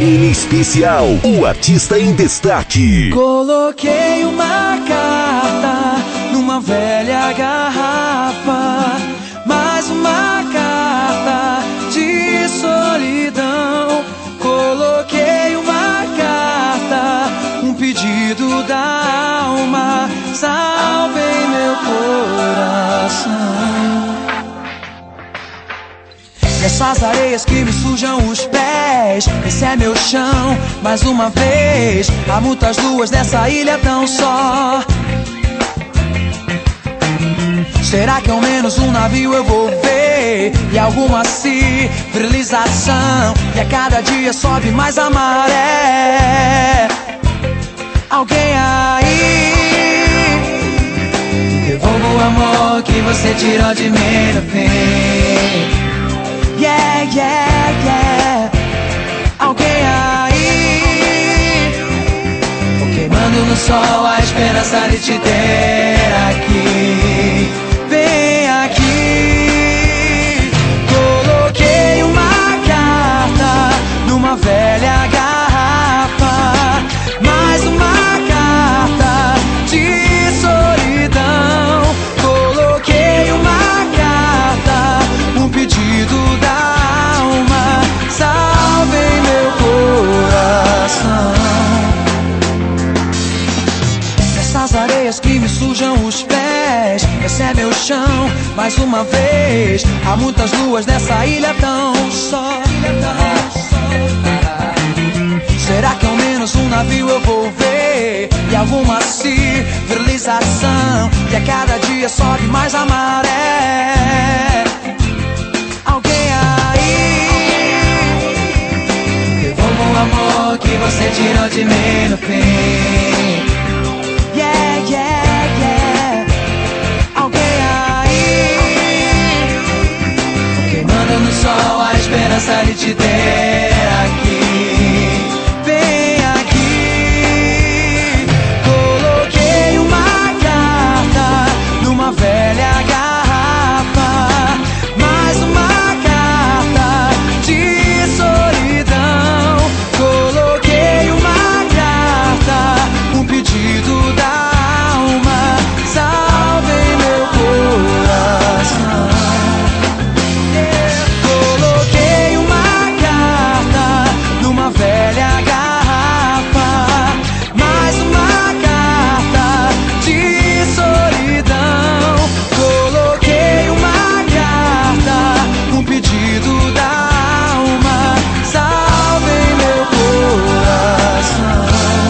Mini especial, o artista em destaque. Coloquei uma carta numa velha garrafa, mais uma carta de solidão. Coloquei uma carta, um pedido da alma, salvem meu coração. Essas areias que me sujam os pés, esse é meu chão, mais uma vez. Há muitas luas nessa ilha tão só. Será que ao menos um navio eu vou ver? E alguma civilização, e a cada dia sobe mais a maré. Alguém aí, devolva o amor que você tirou de mim no fim. Yeah, yeah, yeah. Alguém aí, queimando no sol a esperança de te ter aqui. Vem aqui. Coloquei uma carta numa velha garrafa, mais uma carta de solidão. Coloquei uma carta, um pedido da alma, salvem meu coração. Essas areias que me sujam os pés, esse é meu chão, mais uma vez. Há muitas luas nessa ilha tão só. Será que ao menos um navio eu vou ver? E alguma civilização, e a cada dia sobe mais a maré. Alguém aí, devolva o amor que você tirou de mim no fim. Yeah, yeah, yeah. Alguém aí, queimando no sol a esperança de te ter aqui. Vem aqui. Coloquei uma carta numa velha garrafa, mais uma carta de solidão. Coloquei uma carta, um pedido da alma, salvem meu coração. Coloquei uma carta numa velha garrafa, mais uma carta de solidão. Coloquei uma carta, um pedido da alma, salvem meu coração.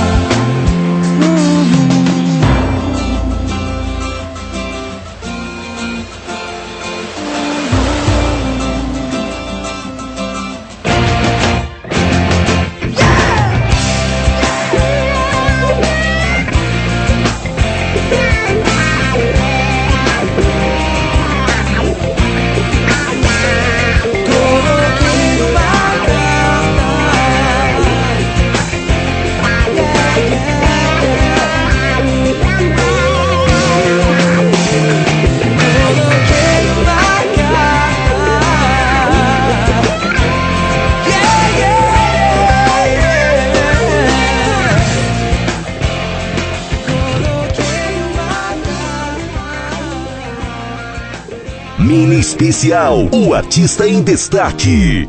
Mini especial, o artista em destaque.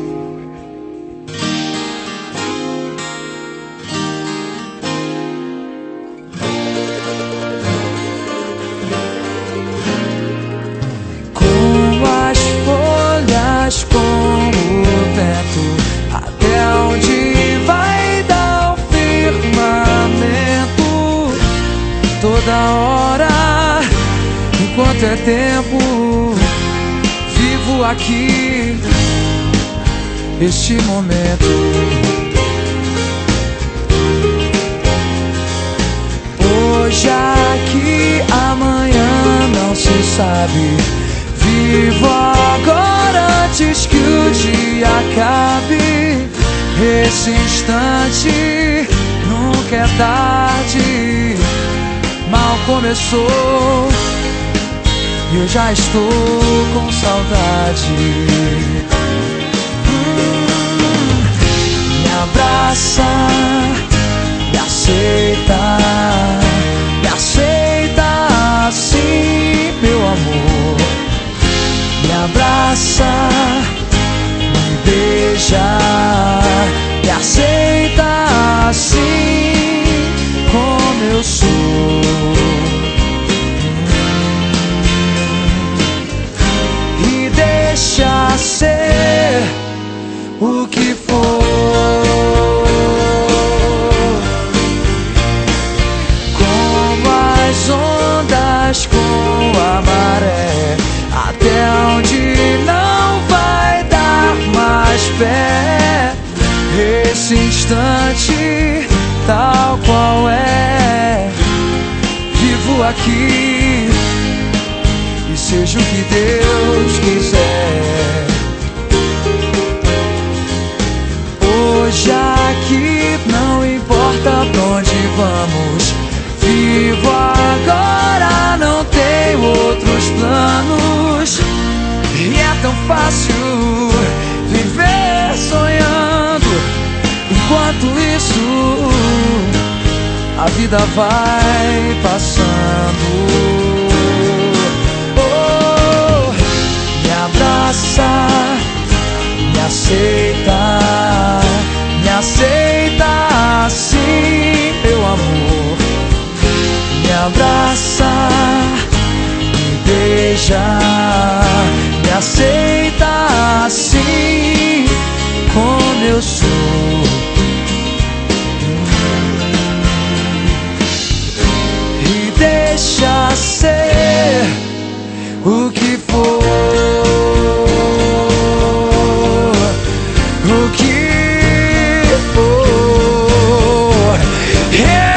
Com as folhas, com o vento, até onde vai dar o firmamento? Toda hora, enquanto é tempo, vivo aqui este momento. Hoje aqui, amanhã não se sabe. Vivo agora antes que o dia acabe. Esse instante nunca é tarde. Mal começou e eu já estou com saudade. Hum, minha abraça, me aceita, me aceita assim, meu amor. Me abraça, me beija, me aceita assim como eu sou. E deixa ser o que for, como as ondas com a maré, até onde não vai dar mais pé. Esse instante tal qual é, vivo aqui e seja o que Deus quiser. Hoje aqui não importa pra onde vamos, vivo agora, não tenho outros planos. E é tão fácil viver sonhando, enquanto isso a vida vai passando. Oh, me abraça, me aceita, me aceita assim, meu amor. Me abraça, me beija, me aceita assim como eu sou. E deixa ser o que for, o que for, yeah.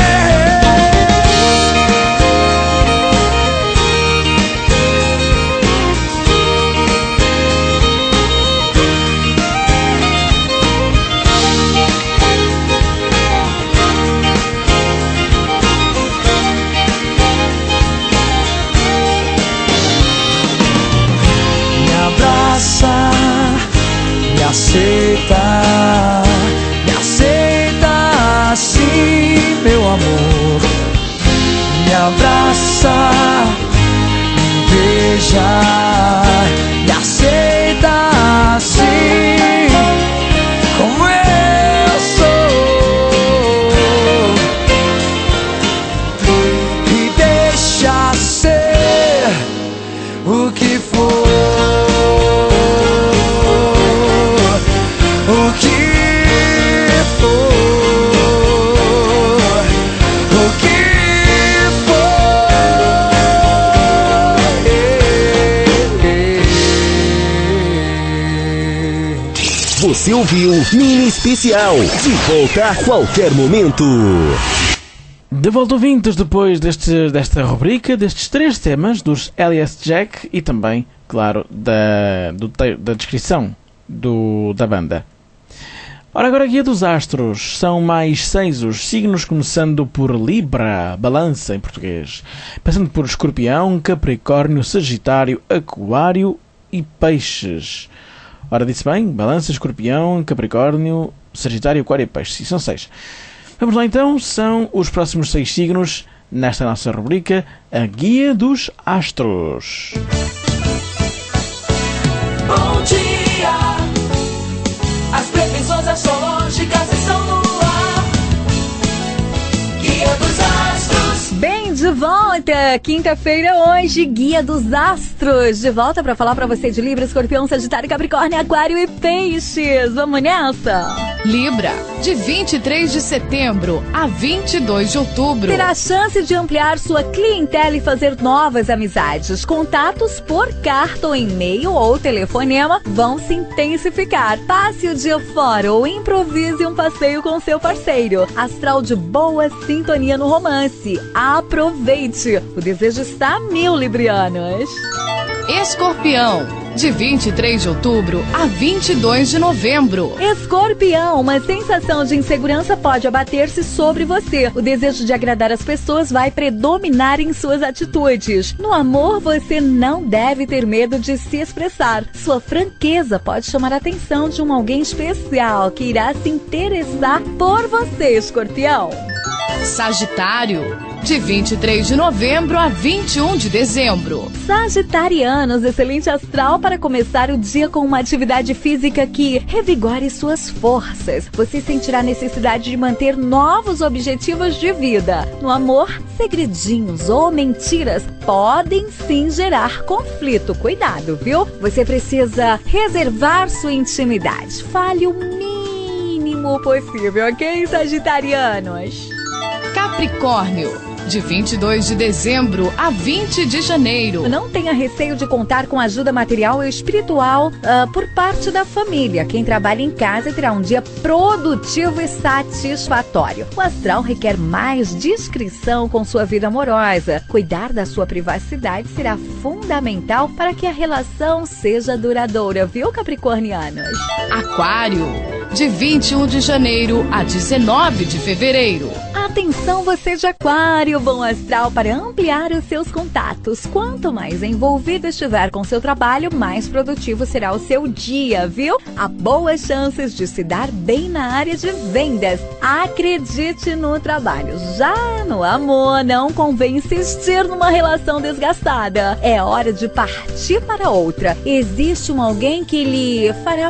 Me aceita, me aceita assim, meu amor. Me abraça, me beija, me aceita assim como eu sou. E deixa ser o que for, o que for, o que for. Você ouviu Mini Especial, de volta a qualquer momento. De volta, ouvintes, depois deste, desta rubrica, destes três temas, dos Alias Jack e também, claro, da, do, da descrição do, da banda. Ora, agora a guia dos astros. São mais seis os signos, começando por Libra, balança em português, passando por Escorpião, Capricórnio, Sagitário, Aquário e Peixes. Ora, disse bem? Balança, Escorpião, Capricórnio, Sagitário, Aquário e Peixes. Sim, são seis. Vamos lá então, são os próximos seis signos nesta nossa rubrica, a guia dos astros. Bom dia, as previsões astrológicas estão no ar. Guia dos astros. Bem de volta, quinta-feira hoje, Guia dos Astros. De volta para falar para você de Libra, Escorpião, Sagitário, Capricórnio, Aquário e Peixes. Vamos nessa? Libra, de vinte e três de setembro a vinte e dois de outubro. Terá a chance de ampliar sua clientela e fazer novas amizades. Contatos por carta ou e-mail ou telefonema vão se intensificar. Passe o dia fora ou improvise um passeio com seu parceiro. Astral de boa sintonia no romance. Aproveite! O desejo está a mil, librianos. Escorpião, de vinte e três de outubro a vinte e dois de novembro. Escorpião, uma sensação de insegurança pode abater-se sobre você. O desejo de agradar as pessoas vai predominar em suas atitudes. No amor, você não deve ter medo de se expressar. Sua franqueza pode chamar a atenção de um alguém especial que irá se interessar por você, Escorpião. Sagitário, de vinte e três de novembro a vinte e um de dezembro. Sagitarianos, excelente astral para começar o dia com uma atividade física que revigore suas forças. Você sentirá necessidade de manter novos objetivos de vida. No amor, segredinhos ou mentiras podem sim gerar conflito. Cuidado, viu? Você precisa reservar sua intimidade. Fale o mínimo possível, ok, sagitarianos? Capricórnio, de vinte e dois de dezembro a vinte de janeiro. Não tenha receio de contar com ajuda material e espiritual uh, por parte da família. Quem trabalha em casa terá um dia produtivo e satisfatório. O astral requer mais discrição com sua vida amorosa. Cuidar da sua privacidade será fundamental para que a relação seja duradoura, viu, capricornianos? Aquário, de vinte e um de janeiro a dezenove de fevereiro. Atenção, você de Aquário, bom astral para ampliar os seus contatos. Quanto mais envolvido estiver com seu trabalho, mais produtivo será o seu dia, viu? Há boas chances de se dar bem na área de vendas. Acredite no trabalho. Já no amor, não convém insistir numa relação desgastada. É hora de partir para outra. Existe um alguém que lhe fará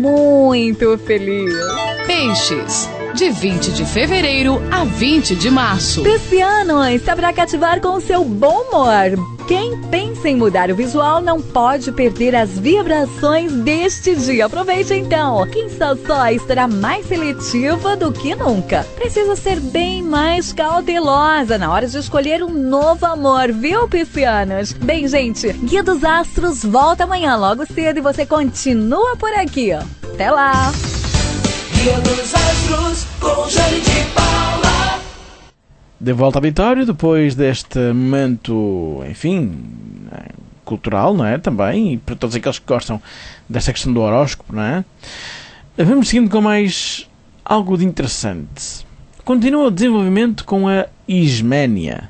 muito feliz. Peixes, de vinte de fevereiro a vinte de março. Piscianos, saberá cativar com o seu bom humor. Quem pensa em mudar o visual não pode perder as vibrações deste dia. Aproveite então. Quem só só estará mais seletiva do que nunca. Precisa ser bem mais cautelosa na hora de escolher um novo amor, viu, piscianos? Bem, gente, Guia dos Astros volta amanhã logo cedo e você continua por aqui. Até lá! Guia dos Astros com Jane de Paula. De volta ao auditório, depois deste momento, enfim, cultural, não é? Também, e para todos aqueles que gostam desta questão do horóscopo, não é? Vamos seguindo com mais algo de interessante. Continua o desenvolvimento com a Isménia.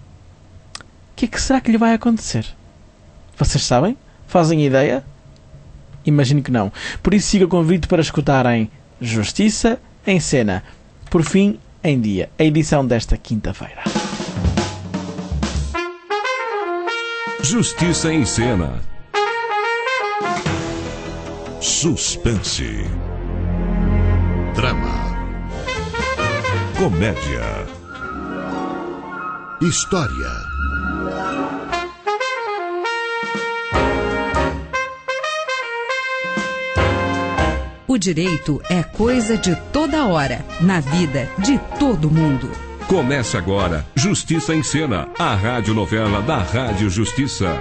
O que é que será que lhe vai acontecer? Vocês sabem? Fazem ideia? Imagino que não. Por isso siga o convite para escutarem Justiça em Cena. Por fim, em dia, a edição desta quinta-feira. Justiça em Cena. Suspense. Drama. Comédia. História. O direito é coisa de toda hora, na vida de todo mundo. Começa agora Justiça em Cena, a radionovela da Rádio Justiça.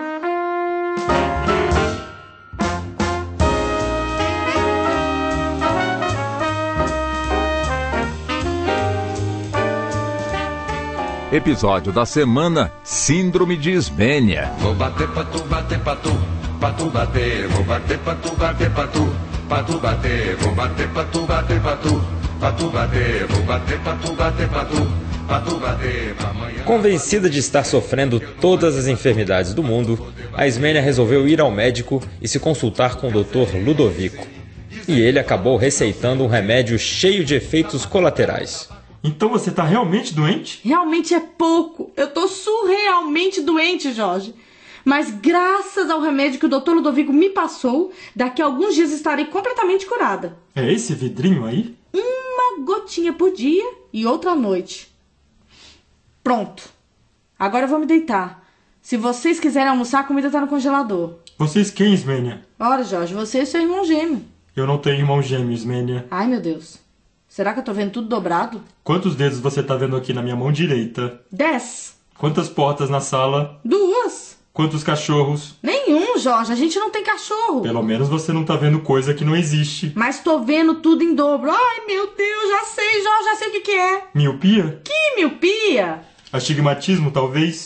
Episódio da semana, Síndrome de Isménia. Vou bater pra tu, bater pra tu, pra tu bater, vou bater pra tu, bater pra tu. Pra tu bater, vou bater pra tu, bater pra tu. Pra tu bater, vou bater pra tu, bater pra tu. Pra tu bater, amanhã. Convencida de estar sofrendo todas as enfermidades do mundo, a Isménia resolveu ir ao médico e se consultar com o doutor Ludovico. E ele acabou receitando um remédio cheio de efeitos colaterais. Então você tá realmente doente? Realmente é pouco. Eu tô surrealmente doente, Jorge. Mas graças ao remédio que o doutor Ludovico me passou, daqui a alguns dias estarei completamente curada. É esse vidrinho aí? Uma gotinha por dia e outra à noite. Pronto. Agora eu vou me deitar. Se vocês quiserem almoçar, a comida tá no congelador. Vocês quem, Isménia? Ora, Jorge, você é seu irmão gêmeo. Eu não tenho irmão gêmeo, Isménia. Ai, meu Deus. Será que eu tô vendo tudo dobrado? Quantos dedos você tá vendo aqui na minha mão direita? Dez. Quantas portas na sala? Duas. Quantos cachorros? Nenhum, Jorge. A gente não tem cachorro. Pelo menos você não tá vendo coisa que não existe. Mas tô vendo tudo em dobro. Ai, meu Deus, já sei, Jorge, já sei o que que é. Miopia? Que miopia? Astigmatismo, talvez?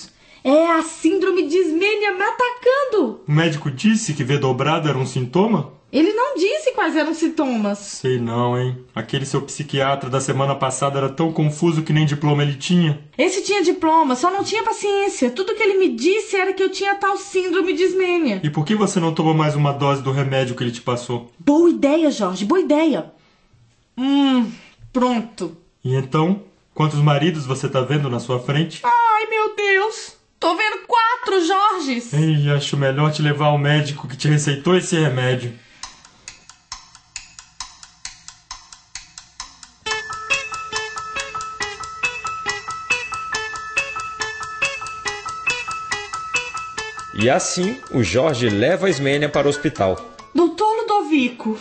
É a síndrome de Ismênia me atacando. O médico disse que ver dobrado era um sintoma? Ele não disse quais eram os sintomas. Sei não, hein? Aquele seu psiquiatra da semana passada era tão confuso que nem diploma ele tinha. Esse tinha diploma, só não tinha paciência. Tudo que ele me disse era que eu tinha tal síndrome de Ismênia. E por que você não tomou mais uma dose do remédio que ele te passou? Boa ideia, Jorge, boa ideia. Hum, pronto. E então, quantos maridos você tá vendo na sua frente? Ai, meu Deus. Tô vendo quatro Jorges. Ei, acho melhor te levar ao médico que te receitou esse remédio. E assim, o Jorge leva a Ismênia para o hospital. Doutor Ludovico.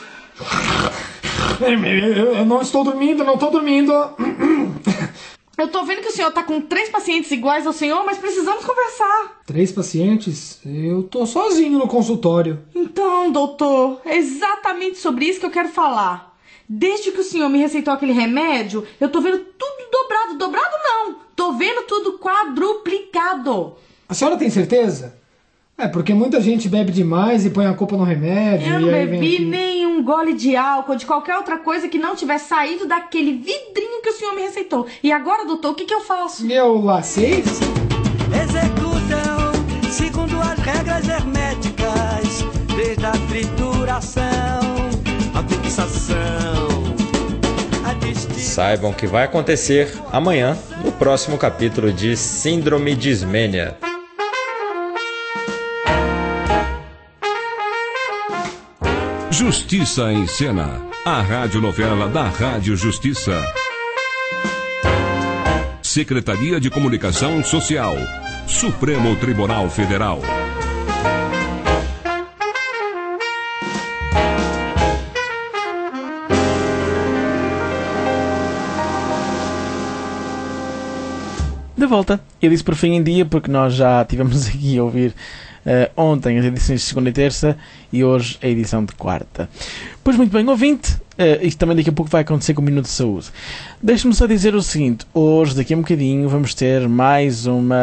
Eu não estou dormindo, não estou dormindo. Eu tô vendo que o senhor tá com três pacientes iguais ao senhor, mas precisamos conversar. Três pacientes? Eu tô sozinho no consultório. Então, doutor, é exatamente sobre isso que eu quero falar. Desde que o senhor me receitou aquele remédio, eu tô vendo tudo dobrado. Dobrado não, tô vendo tudo quadruplicado. A senhora tem certeza? É, porque muita gente bebe demais e põe a culpa no remédio. Eu não e aí bebi vem aqui... nem um gole de álcool, de qualquer outra coisa que não tivesse saído daquele vidrinho que o senhor me receitou. E agora, doutor, o que, que eu faço? Eu lacei? Executam segundo as regras herméticas, desde a trituração, a fixação, a distinção. Saibam o que vai acontecer amanhã no próximo capítulo de Síndrome de Ismênia. Justiça em Cena, a radionovela da Rádio Justiça. Secretaria de Comunicação Social, Supremo Tribunal Federal. De volta, eu disse por fim em dia porque nós já tivemos aqui a ouvir Uh, ontem as edições de segunda e terça e hoje a edição de quarta. Pois muito bem, ouvinte, uh, isto também daqui a pouco vai acontecer com o Minuto de Saúde. Deixe-me só dizer o seguinte: hoje, daqui a um bocadinho, vamos ter mais uma,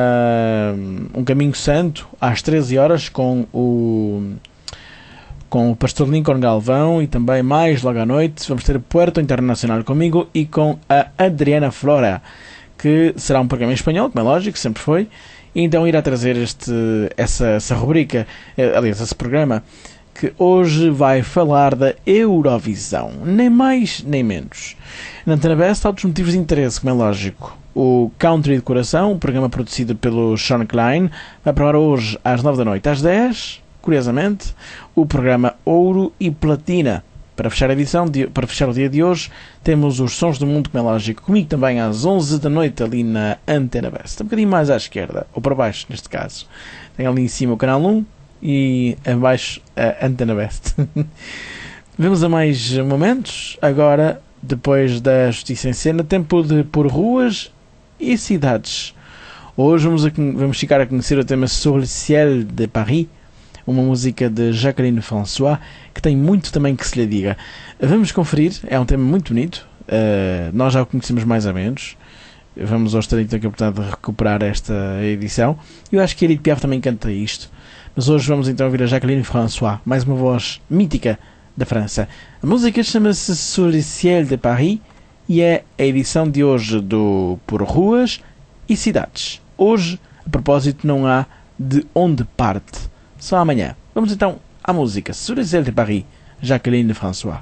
um Caminho Santo às treze horas com o, com o pastor Lincoln Galvão, e também mais logo à noite vamos ter Puerto Internacional comigo e com a Adriana Flora, que será um programa em espanhol, como é lógico, sempre foi. Então irá trazer este, essa, essa rubrica, aliás, esse programa, que hoje vai falar da Eurovisão, nem mais nem menos. Na Antena Best há outros motivos de interesse, como é lógico. O Country de Coração, um programa produzido pelo Sean Klein, vai para hoje às nove da noite. Às dez, curiosamente, o programa Ouro e Platina. Para fechar a edição, de, para fechar o dia de hoje, temos os Sons do Mundo, como é lógico, comigo também às onze da noite ali na Antena Best. Um bocadinho mais à esquerda, ou para baixo neste caso. Tem ali em cima o Canal um e abaixo a Antena Best. Vamos a mais momentos. Agora, depois da Justiça em Cena, tempo de Por Ruas e Cidades. Hoje vamos, a, vamos ficar a conhecer o tema Sur le ciel de Paris, uma música de Jacqueline François, que tem muito também que se lhe diga. Vamos conferir, é um tema muito bonito, uh, nós já o conhecemos mais ou menos, vamos hoje ter então a oportunidade de recuperar esta edição. Eu acho que a Edith Piaf também canta isto, mas hoje vamos então ouvir a Jacqueline François, mais uma voz mítica da França. A música chama-se Sur le ciel de Paris e é a edição de hoje do Por Ruas e Cidades. Hoje, a propósito, não há de onde parte, só amanhã. Vamos então à música Sur le ciel de Paris, Jacqueline François.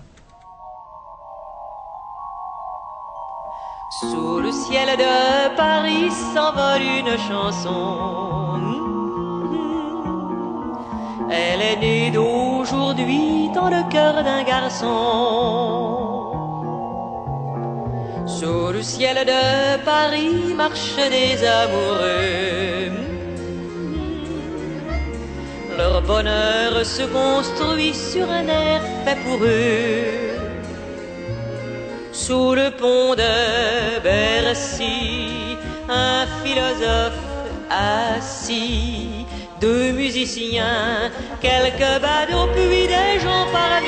Sous le ciel de Paris s'envole une chanson. Elle est née d'aujourd'hui dans le cœur d'un garçon. Sous le ciel de Paris marchent des amoureux. Leur bonheur se construit sur un air fait pour eux. Sous le pont de Bercy, un philosophe assis, deux musiciens, quelques badauds, puis des gens par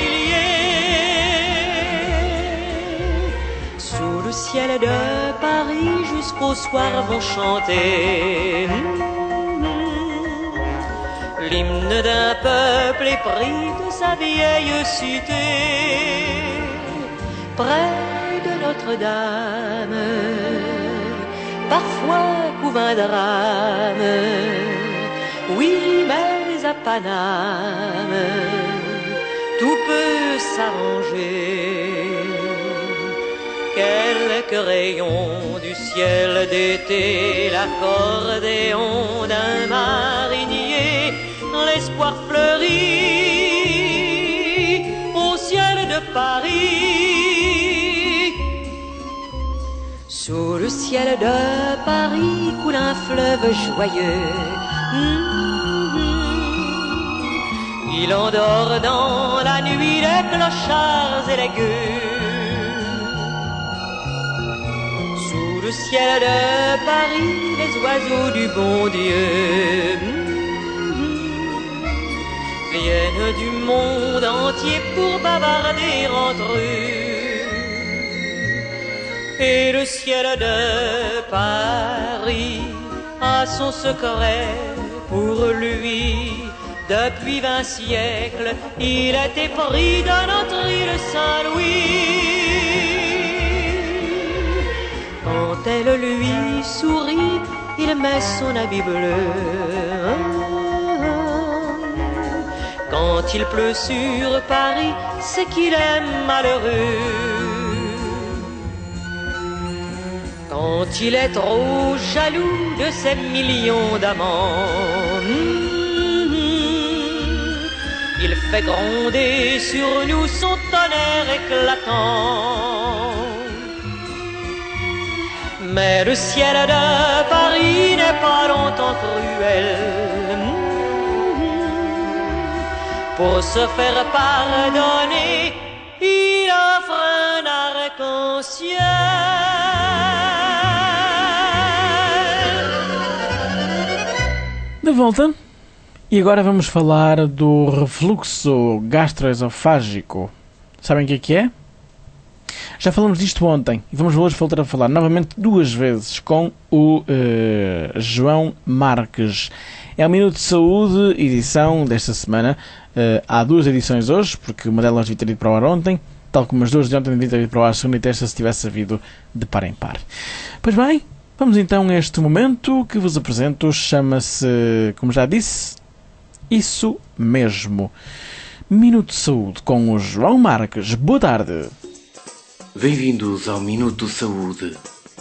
milliers. Sous le ciel de Paris, jusqu'au soir vont chanter l'hymne d'un peuple épris de sa vieille cité, près de Notre-Dame, parfois couvre un drame, oui, mais à Paname, tout peut s'arranger. Quelques rayons du ciel d'été, l'accordéon d'un marinier, l'espoir fleurit au ciel de Paris. Sous le ciel de Paris coule un fleuve joyeux. Il endort dans la nuit les clochards et les gueux. Sous le ciel de Paris, les oiseaux du bon Dieu viennent du monde entier pour bavarder entre eux. Et le ciel de Paris a son secret pour lui. Depuis vingt siècles, il est épris de notre île Saint-Louis. Quand elle lui sourit, il met son habit bleu. Quand il pleut sur Paris, c'est qu'il est malheureux. Quand il est trop jaloux de ses millions d'amants, il fait gronder sur nous son tonnerre éclatant. Mais le ciel de Paris n'est pas longtemps cruel. Pour se faire pardonner, il offre un arc-en-ciel. De volta. E agora vamos falar do refluxo gastroesofágico. Sabem o que é que é? Já falamos disto ontem e vamos hoje voltar a falar novamente duas vezes com o uh, João Marques. É o Minuto de Saúde, edição desta semana. Uh, há duas edições hoje, porque uma delas devia ter ido para o ar ontem, tal como as duas de ontem devia ter ido para o ar segunda e terça se tivesse havido de par em par. Pois bem, vamos então a este momento que vos apresento. Chama-se, como já disse, Isso Mesmo. Minuto de Saúde com o João Marques. Boa tarde. Bem-vindos ao Minuto de Saúde.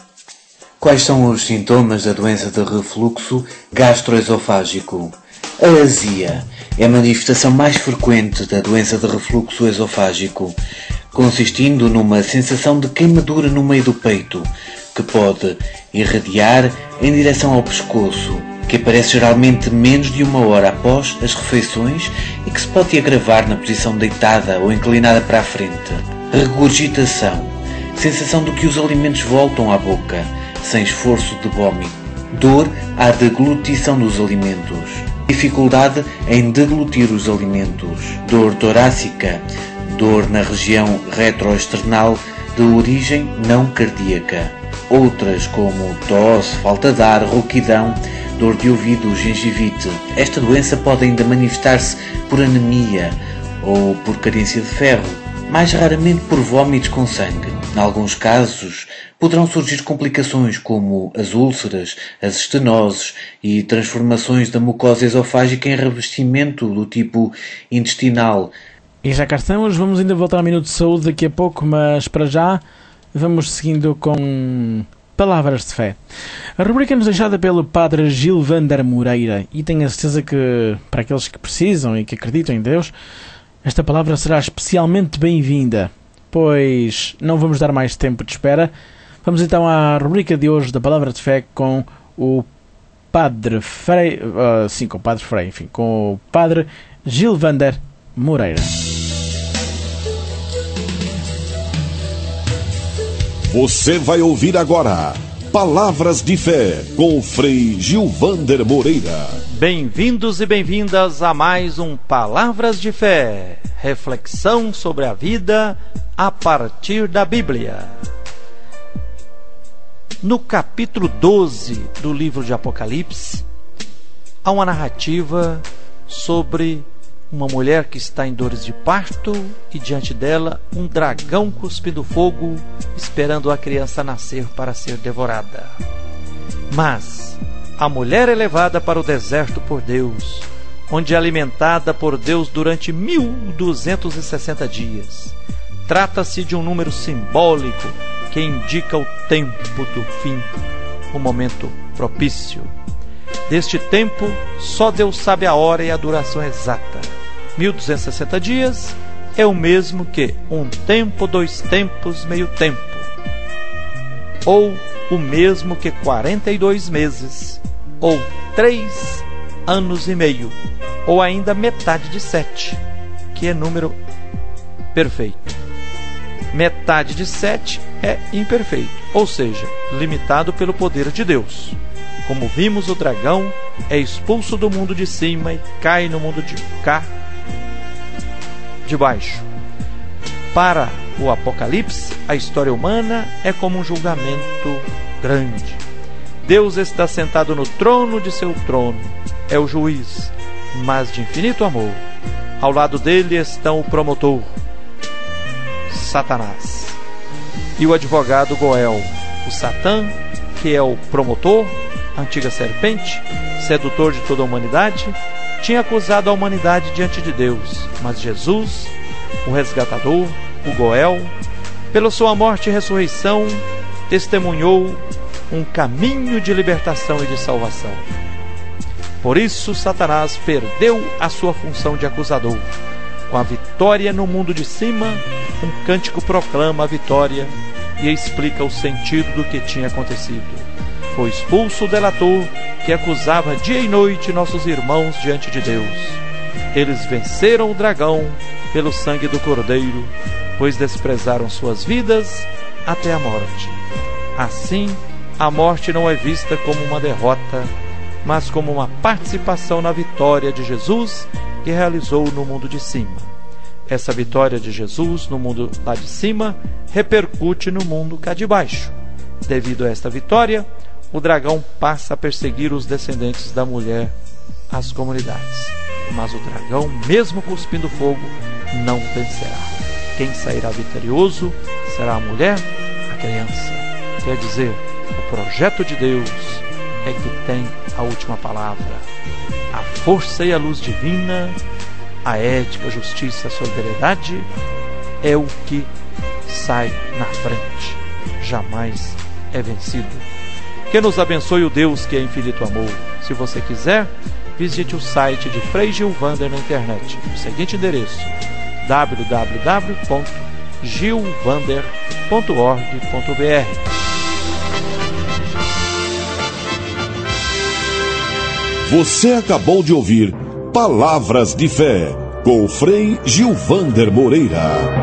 Quais são os sintomas da doença de refluxo gastroesofágico? A azia é a manifestação mais frequente da doença de refluxo esofágico, consistindo numa sensação de queimadura no meio do peito, que pode irradiar em direção ao pescoço, que aparece geralmente menos de uma hora após as refeições e que se pode agravar na posição deitada ou inclinada para a frente. Regurgitação, sensação de que os alimentos voltam à boca, sem esforço de vômito. Dor à deglutição dos alimentos. Dificuldade em deglutir os alimentos. Dor torácica, dor na região retroesternal de origem não cardíaca. Outras como tosse, falta de ar, rouquidão, dor de ouvido, gengivite. Esta doença pode ainda manifestar-se por anemia ou por carência de ferro, mais raramente por vômitos com sangue. Em alguns casos, poderão surgir complicações como as úlceras, as estenoses e transformações da mucosa esofágica em revestimento do tipo intestinal. E já cá estamos, vamos ainda voltar ao Minuto de Saúde daqui a pouco, mas para já vamos seguindo com Palavras de Fé. A rubrica nos deixada pelo Padre Gilvander Moreira, e tenho a certeza que, para aqueles que precisam e que acreditam em Deus, esta palavra será especialmente bem-vinda, pois não vamos dar mais tempo de espera. Vamos então à rubrica de hoje da Palavra de Fé com o Padre Frei, uh, sim, com o Padre Frei, enfim, com o Padre Gilvander Moreira. Você vai ouvir agora Palavras de Fé com o Frei Gilvander Moreira. Bem-vindos e bem-vindas a mais um Palavras de Fé, reflexão sobre a vida a partir da Bíblia. No capítulo doze do livro de Apocalipse, há uma narrativa sobre uma mulher que está em dores de parto e diante dela um dragão cuspindo fogo, esperando a criança nascer para ser devorada. Mas a mulher é levada para o deserto por Deus, onde é alimentada por Deus durante mil duzentos e sessenta dias. Trata-se de um número simbólico que indica o tempo do fim, o momento propício. Deste tempo, só Deus sabe a hora e a duração exata. mil duzentos e sessenta dias é o mesmo que um tempo, dois tempos, meio tempo. Ou o mesmo que quarenta e dois meses, ou três anos e meio, ou ainda metade de sete, que é número perfeito. Metade de sete é imperfeito, ou seja, limitado pelo poder de Deus. Como vimos, o dragão é expulso do mundo de cima e cai no mundo de cá, de baixo. Para o Apocalipse, a história humana é como um julgamento grande. Deus está sentado no trono de seu trono, é o juiz, mas de infinito amor. Ao lado dele estão o promotor, Satanás, e o advogado Goel. O Satã, que é o promotor, antiga serpente, sedutor de toda a humanidade, tinha acusado a humanidade diante de Deus, mas Jesus, o resgatador, o Goel, pela sua morte e ressurreição, testemunhou um caminho de libertação e de salvação. Por isso, Satanás perdeu a sua função de acusador. Com a vitória no mundo de cima, um cântico proclama a vitória e explica o sentido do que tinha acontecido. Foi expulso o delator que acusava dia e noite nossos irmãos diante de Deus. Eles venceram o dragão pelo sangue do Cordeiro, pois desprezaram suas vidas até a morte. Assim, a morte não é vista como uma derrota, mas como uma participação na vitória de Jesus que realizou no mundo de cima. Essa vitória de Jesus no mundo lá de cima repercute no mundo cá de baixo. Devido a esta vitória, o dragão passa a perseguir os descendentes da mulher, as comunidades. Mas o dragão, mesmo cuspindo fogo, não vencerá. Quem sairá vitorioso será a mulher, a criança. Quer dizer, o projeto de Deus é que tem a última palavra. A força e a luz divina, a ética, a justiça, a solidariedade é o que sai na frente. Jamais é vencido. Que nos abençoe o Deus que é infinito amor. Se você quiser, visite o site de Frei Gil Vander na internet. O seguinte endereço: w w w ponto gil vander ponto org ponto b r. Você acabou de ouvir Palavras de Fé, com o Frei Gil Vander Moreira.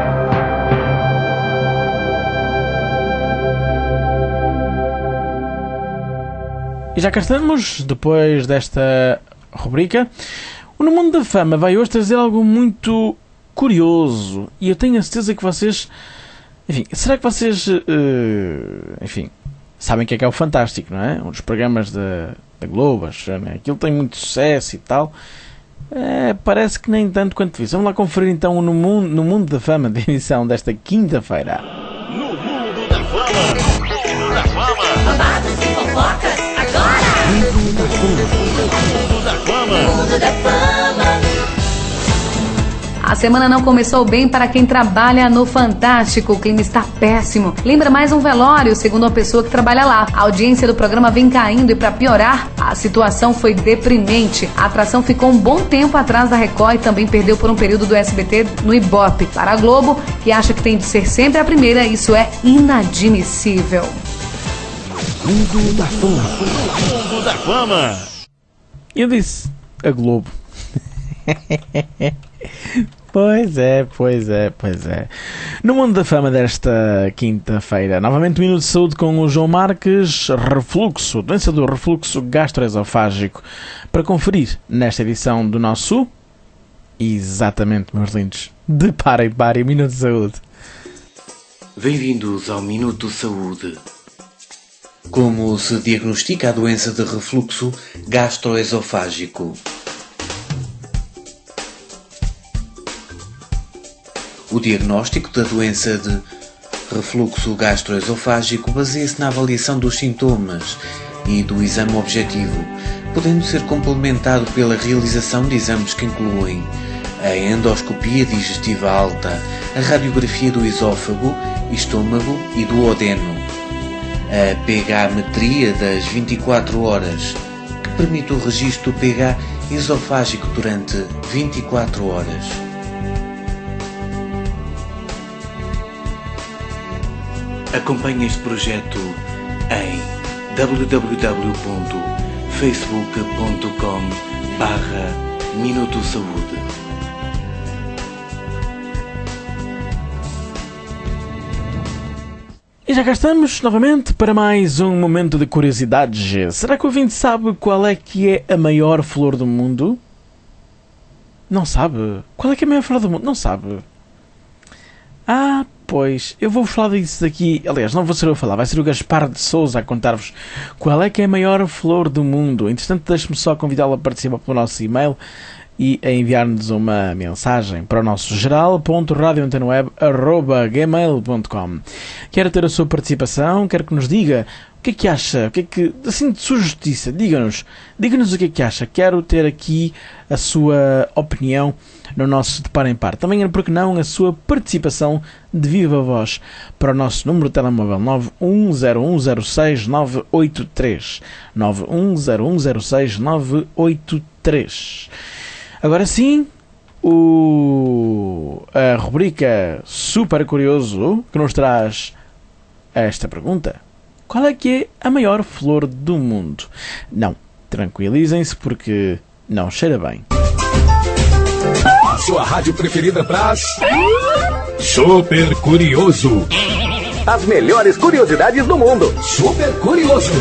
E já cá estamos, depois desta rubrica. O No Mundo da Fama vai hoje trazer algo muito curioso. E eu tenho a certeza que vocês... Enfim, será que vocês... Uh, enfim, sabem o que é que é o Fantástico, não é? Um dos programas da, da Globo, né? Aquilo tem muito sucesso e tal. É, parece que nem tanto quanto isso. Vamos lá conferir então no Mundo, no Mundo da Fama, de edição desta quinta-feira. No Mundo da Fama! Mundo da Fama! Babados e fofocas, agora! Mundo da Fama! Mundo da Fama! Mundo da Fama! A semana não começou bem para quem trabalha no Fantástico. O clima está péssimo. Lembra mais um velório, segundo uma pessoa que trabalha lá. A audiência do programa vem caindo e, para piorar, a situação foi deprimente. A atração ficou um bom tempo atrás da Record e também perdeu por um período do S B T no Ibope. Para a Globo, que acha que tem de ser sempre a primeira, isso é inadmissível. Mundo da Fama! Mundo da Fama! Eu disse a Globo. Pois é, pois é, pois é. No Mundo da Fama desta quinta-feira, novamente um minuto de saúde com o João Marques. Refluxo, doença do refluxo gastroesofágico. Para conferir nesta edição do nosso... Exatamente, meus lindos. De para em para, Minuto de Saúde. Bem-vindos ao Minuto Saúde. Como se diagnostica a doença de refluxo gastroesofágico? O diagnóstico da doença de refluxo gastroesofágico baseia-se na avaliação dos sintomas e do exame objetivo, podendo ser complementado pela realização de exames que incluem a endoscopia digestiva alta, a radiografia do esôfago, estômago e do duodeno, a pH-metria das vinte e quatro horas, que permite o registro do pH esofágico durante vinte e quatro horas. Acompanhe este projeto em w w w ponto facebook ponto com barra Minuto Saúde. E já cá estamos novamente para mais um momento de curiosidades. Será que o ouvinte sabe qual é que é a maior flor do mundo? Não sabe? Qual é que é a maior flor do mundo? Não sabe? Ah, pois, eu vou falar disso daqui. Aliás, não vou ser eu a falar, vai ser o Gaspar de Souza a contar-vos qual é que é a maior flor do mundo. Entretanto, deixe-me só convidá-lo a participar pelo nosso e-mail e a enviar-nos uma mensagem para o nosso geral ponto radio antena web arroba gmail ponto com. Quero ter a sua participação, quero que nos diga o que é que acha, o que é que, assim de sua justiça, diga-nos, diga-nos o que é que acha. Quero ter aqui a sua opinião no nosso De Par em Par. Também, porque não, a sua participação de viva voz para o nosso número de telemóvel nove um zero um zero seis nove oito três nove um zero um zero seis nove oito três. Agora sim, o, a rubrica Super Curioso que nos traz esta pergunta. Qual é que é a maior flor do mundo? Não, tranquilizem-se porque não cheira bem. Sua rádio preferida traz Super Curioso. As melhores curiosidades do mundo. Super Curioso.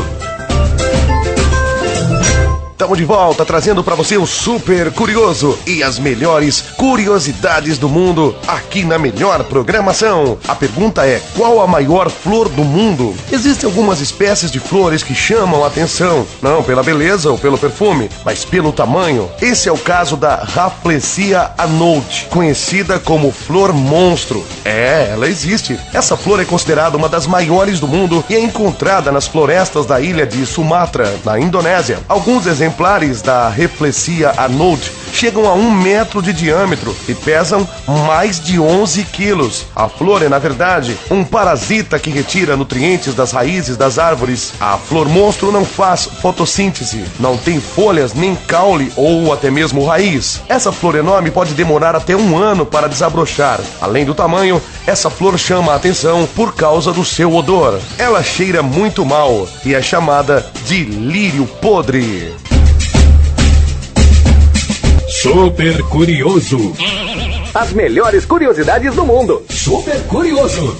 Estamos de volta trazendo para você o Super Curioso e as melhores curiosidades do mundo aqui na melhor programação. A pergunta é: qual a maior flor do mundo? Existem algumas espécies de flores que chamam a atenção, não pela beleza ou pelo perfume, mas pelo tamanho. Esse é o caso da Rafflesia anote, conhecida como flor monstro. É, ela existe. Essa flor é considerada uma das maiores do mundo e é encontrada nas florestas da ilha de Sumatra, na Indonésia. Alguns exemplos exemplares da Rafflesia anote chegam a um metro de diâmetro e pesam mais de onze quilos. A flor é, na verdade, um parasita que retira nutrientes das raízes das árvores. A flor monstro não faz fotossíntese, não tem folhas, nem caule ou até mesmo raiz. Essa flor enorme pode demorar até um ano para desabrochar. Além do tamanho, essa flor chama a atenção por causa do seu odor. Ela cheira muito mal e é chamada de lírio podre. Super Curioso. As melhores curiosidades do mundo. Super Curioso.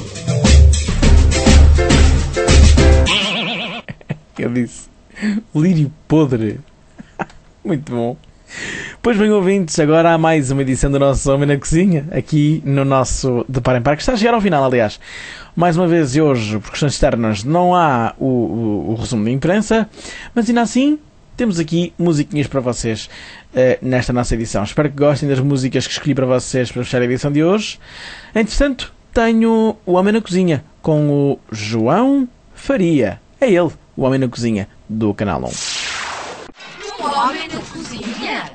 Eu disse lírio podre. Muito bom. Pois bem, ouvintes, agora há mais uma edição do nosso Homem na Cozinha, aqui no nosso De Par em Par, que está a chegar ao final, aliás. Mais uma vez, e hoje, por questões externas, não há o, o, o resumo da imprensa, mas ainda assim, temos aqui musiquinhas para vocês uh, nesta nossa edição. Espero que gostem das músicas que escolhi para vocês para fechar a edição de hoje. Entretanto, tenho o Homem na Cozinha com o João Faria. É ele, o Homem na Cozinha do Canal um. O Homem na Cozinha.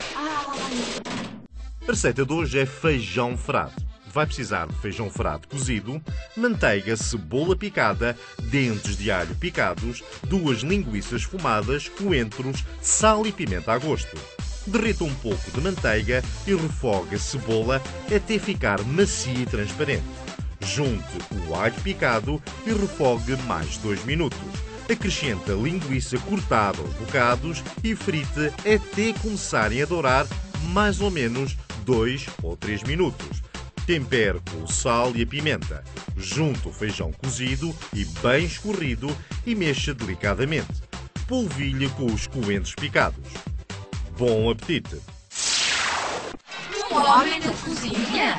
A receita de hoje é feijão frade. Vai precisar de feijão frade cozido, manteiga, cebola picada, dentes de alho picados, duas linguiças esfumadas, coentros, sal e pimenta a gosto. Derreta um pouco de manteiga e refogue a cebola até ficar macia e transparente. Junte o alho picado e refogue mais dois minutos. Acrescente a linguiça cortada aos bocados e frite até começarem a dourar mais ou menos dois ou três minutos. Tempere com o sal e a pimenta. Junte o feijão cozido e bem escorrido e mexa delicadamente. Polvilhe com os coentros picados. Bom apetite! O Homem na Cozinha.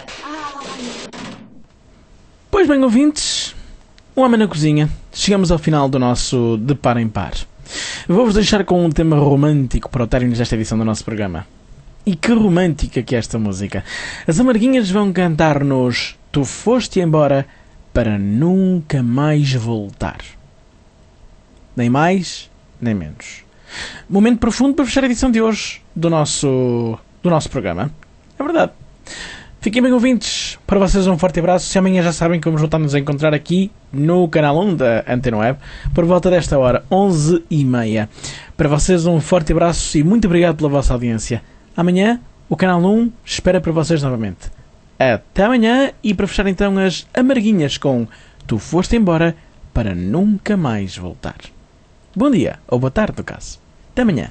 Pois bem, ouvintes, o Homem na Cozinha. Chegamos ao final do nosso De Par em Par. Vou-vos deixar com um tema romântico para o término desta edição do nosso programa. E que romântica que é esta música. As Amarguinhas vão cantar-nos Tu foste embora para nunca mais voltar. Nem mais, nem menos. Momento profundo para fechar a edição de hoje do nosso, do nosso programa. É verdade. Fiquem bem ouvintes. Para vocês um forte abraço. Se amanhã já sabem que vamos voltar-nos a encontrar aqui no canal um da Antena Web por volta desta hora, onze e meia. Para vocês um forte abraço e muito obrigado pela vossa audiência. Amanhã o canal um espera para vocês novamente. Até amanhã, e para fechar então as amarguinhas com Tu foste embora para nunca mais voltar. Bom dia, ou boa tarde no caso. Até amanhã.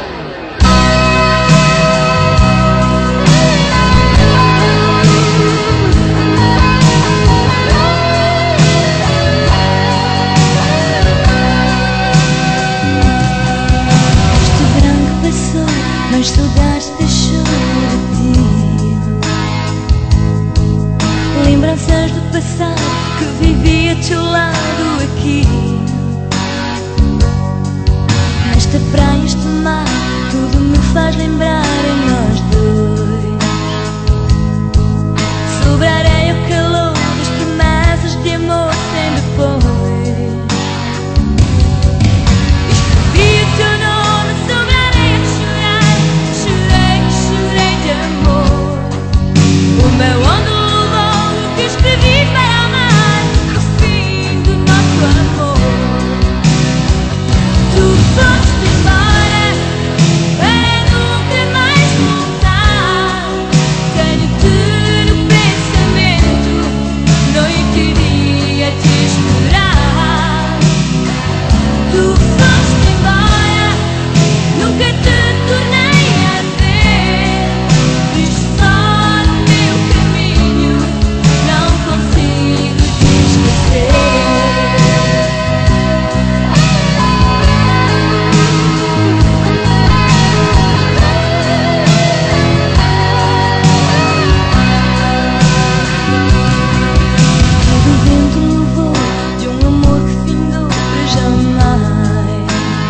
Mas saudades deixou de ti. Lembranças do passado que vivi a teu lado aqui. Nesta praia, este mar, tudo me faz lembrar a nós dois. Sobre a areia o calor das promessas de amor sem depois. Escrevi o teu nome sobre a areia de chorar. Chorei, chorei de amor. O meu ondo levou o que escrevi para amar o fim do nosso amor. Tu foste embora para nunca mais voltar. Tenho-te no pensamento, noite e dia te esperar. Tu foste embora, nunca te tornei a ver. Diz só no meu caminho, não consigo te esquecer. Todo o vento levou de um amor que findou para jamais.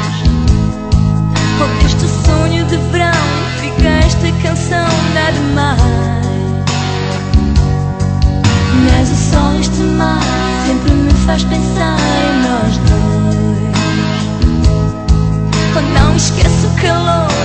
Oh, deste sonho de verão fica esta canção, nada mais. Mas o sol, este mar, sempre me faz pensar em nós dois. Oh, não esqueço o calor